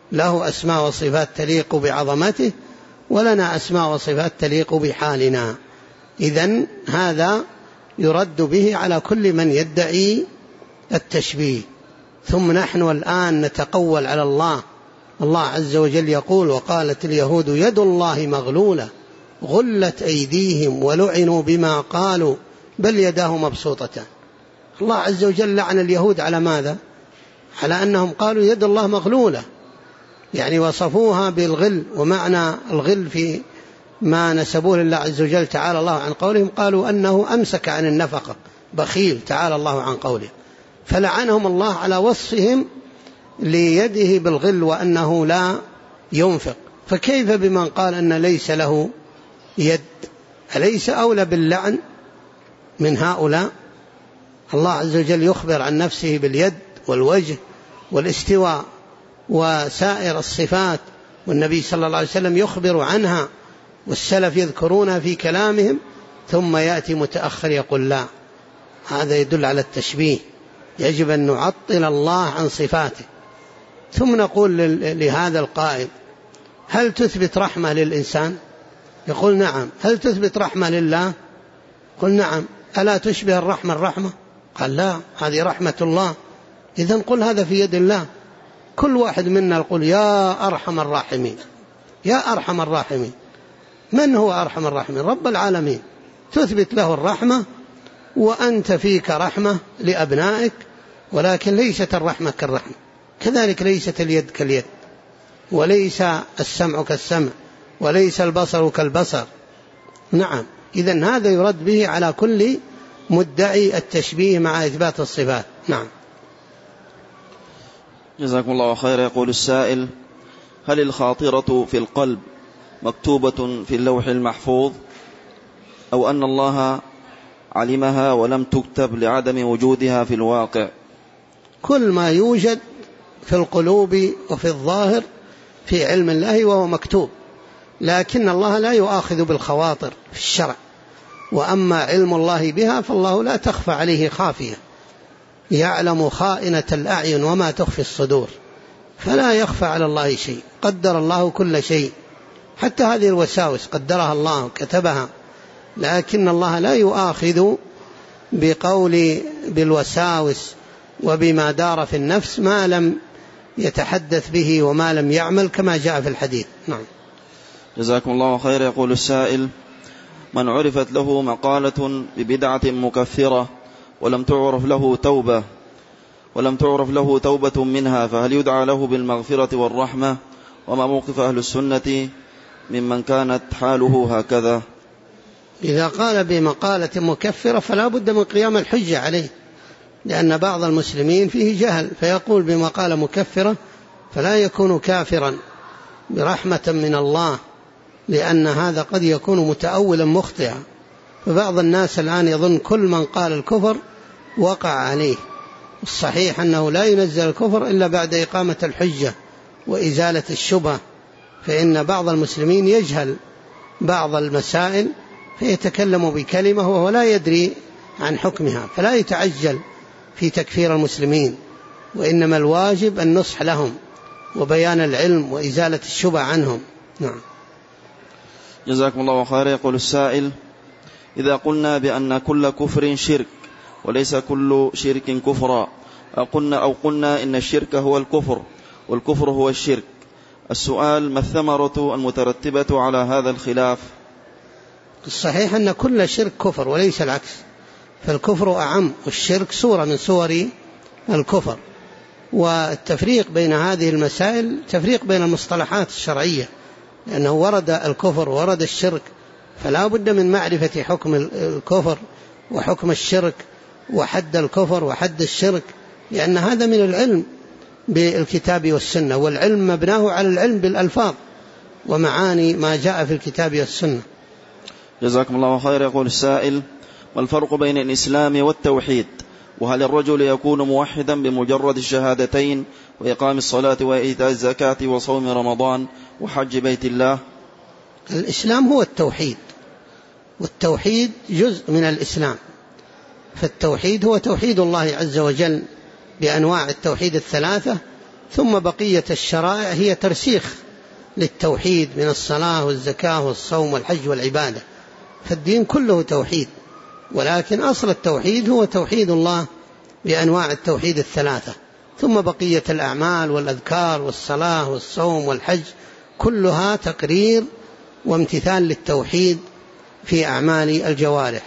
له أسماء وصفات تليق بعظمته، ولنا أسماء وصفات تليق بحالنا. إذن هذا يرد به على كل من يدعي التشبيه. ثم نحن الآن نتقول على الله. الله عز وجل يقول: وقالت اليهود يد الله مغلولة غلت أيديهم ولعنوا بما قالوا بل يداه مبسوطتان. الله عز وجل لعن اليهود على ماذا؟ على أنهم قالوا يد الله مغلولة، يعني وصفوها بالغل. ومعنى الغل في ما نسبوه لله عز وجل تعالى الله عن قولهم، قالوا أنه أمسك عن النفقة، بخيل تعالى الله عن قوله. فلعنهم الله على وصفهم ليده بالغل وأنه لا ينفق. فكيف بمن قال أن ليس له يد؟ أليس أولى باللعن من هؤلاء؟ الله عز وجل يخبر عن نفسه باليد والوجه والاستواء وسائر الصفات، والنبي صلى الله عليه وسلم يخبر عنها، والسلف يذكرونها في كلامهم، ثم يأتي متأخر يقول لا، هذا يدل على التشبيه. يجب أن نعطل الله عن صفاته. ثم نقول لهذا القائل: هل تثبت رحمة للإنسان؟ يقول نعم. هل تثبت رحمة لله؟ قل نعم. ألا تشبه الرحمة الرحمة؟ قال لا، هذه رحمة الله. إذن قل هذا في يد الله. كل واحد منا يقول: يا أرحم الراحمين، يا أرحم الراحمين. من هو أرحم الراحمين؟ رب العالمين. تثبت له الرحمة، وأنت فيك رحمة لأبنائك، ولكن ليست الرحمة كالرحمة. كذلك ليست اليد كاليد، وليس السمع كالسمع، وليس البصر كالبصر. نعم. إذن هذا يرد به على كل مدعي التشبيه مع إثبات الصفات. نعم. جزاكم الله خير. يقول السائل: هل الخاطرة في القلب مكتوبة في اللوح المحفوظ، أو أن الله علمها ولم تكتب لعدم وجودها في الواقع؟ كل ما يوجد في القلوب وفي الظاهر في علم الله وهو مكتوب، لكن الله لا يؤاخذ بالخواطر في الشرع. وأما علم الله بها فالله لا تخفى عليه خافية، يعلم خائنة الأعين وما تخفي الصدور، فلا يخفى على الله شيء. قدر الله كل شيء، حتى هذه الوساوس قدرها الله وكتبها، لكن الله لا يؤاخذ بقول بالوساوس وبما دار في النفس ما لم يتحدث به وما لم يعمل، كما جاء في الحديث. نعم. جزاكم الله خير. يقول السائل: من عرفت له مقالة ببدعة مكفرة ولم تعرف له توبة منها، فهل يدعى له بالمغفرة والرحمة؟ وما موقف أهل السنة ممن كانت حاله هكذا؟ إذا قال بمقالة مكفرة فلا بد من قيام الحجة عليه، لأن بعض المسلمين فيه جهل فيقول بمقالة مكفرة، فلا يكون كافرا برحمة من الله، لأن هذا قد يكون متأولا مخطئا. فبعض الناس الآن يظن كل من قال الكفر وقع عليه. الصحيح أنه لا ينزل الكفر إلا بعد إقامة الحجة وإزالة الشبهة، فإن بعض المسلمين يجهل بعض المسائل فيتكلم بكلمة وهو لا يدري عن حكمها، فلا يتعجل في تكفير المسلمين، وإنما الواجب النصح لهم وبيان العلم وإزالة الشبهة عنهم. نعم. جزاكم الله خير. يقول السائل: إذا قلنا بأن كل كفر شرك وليس كل شرك كفرا، أو قلنا إن الشرك هو الكفر والكفر هو الشرك، السؤال: ما الثمرة المترتبة على هذا الخلاف؟ الصحيح أن كل شرك كفر وليس العكس، فالكفر أعم والشرك صورة من صور الكفر. والتفريق بين هذه المسائل تفريق بين المصطلحات الشرعية، لأنه ورد الكفر ورد الشرك، فلا بد من معرفة حكم الكفر وحكم الشرك وحد الكفر وحد الشرك، لأن هذا من العلم بالكتاب والسنة، والعلم مبناه على العلم بالألفاظ ومعاني ما جاء في الكتاب والسنة. جزاكم الله خير. يقول السائل: ما الفرق بين الإسلام والتوحيد؟ وهل الرجل يكون موحدا بمجرد الشهادتين وإقام الصلاة وإيتاء الزكاة وصوم رمضان وحج بيت الله؟ الإسلام هو التوحيد، والتوحيد جزء من الإسلام. فالتوحيد هو توحيد الله عز وجل بأنواع التوحيد الثلاثة، ثم بقية الشرائع هي ترسيخ للتوحيد من الصلاة والزكاة والصوم والحج والعبادة. فالدين كله توحيد، ولكن أصل التوحيد هو توحيد الله بأنواع التوحيد الثلاثة، ثم بقية الأعمال والأذكار والصلاة والصوم والحج كلها تقرير وامتثال للتوحيد في أعمال الجوارح.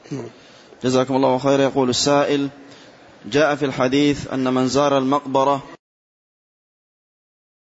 جزاكم الله خير. يقول السائل: جاء في الحديث أن من زار المقبرة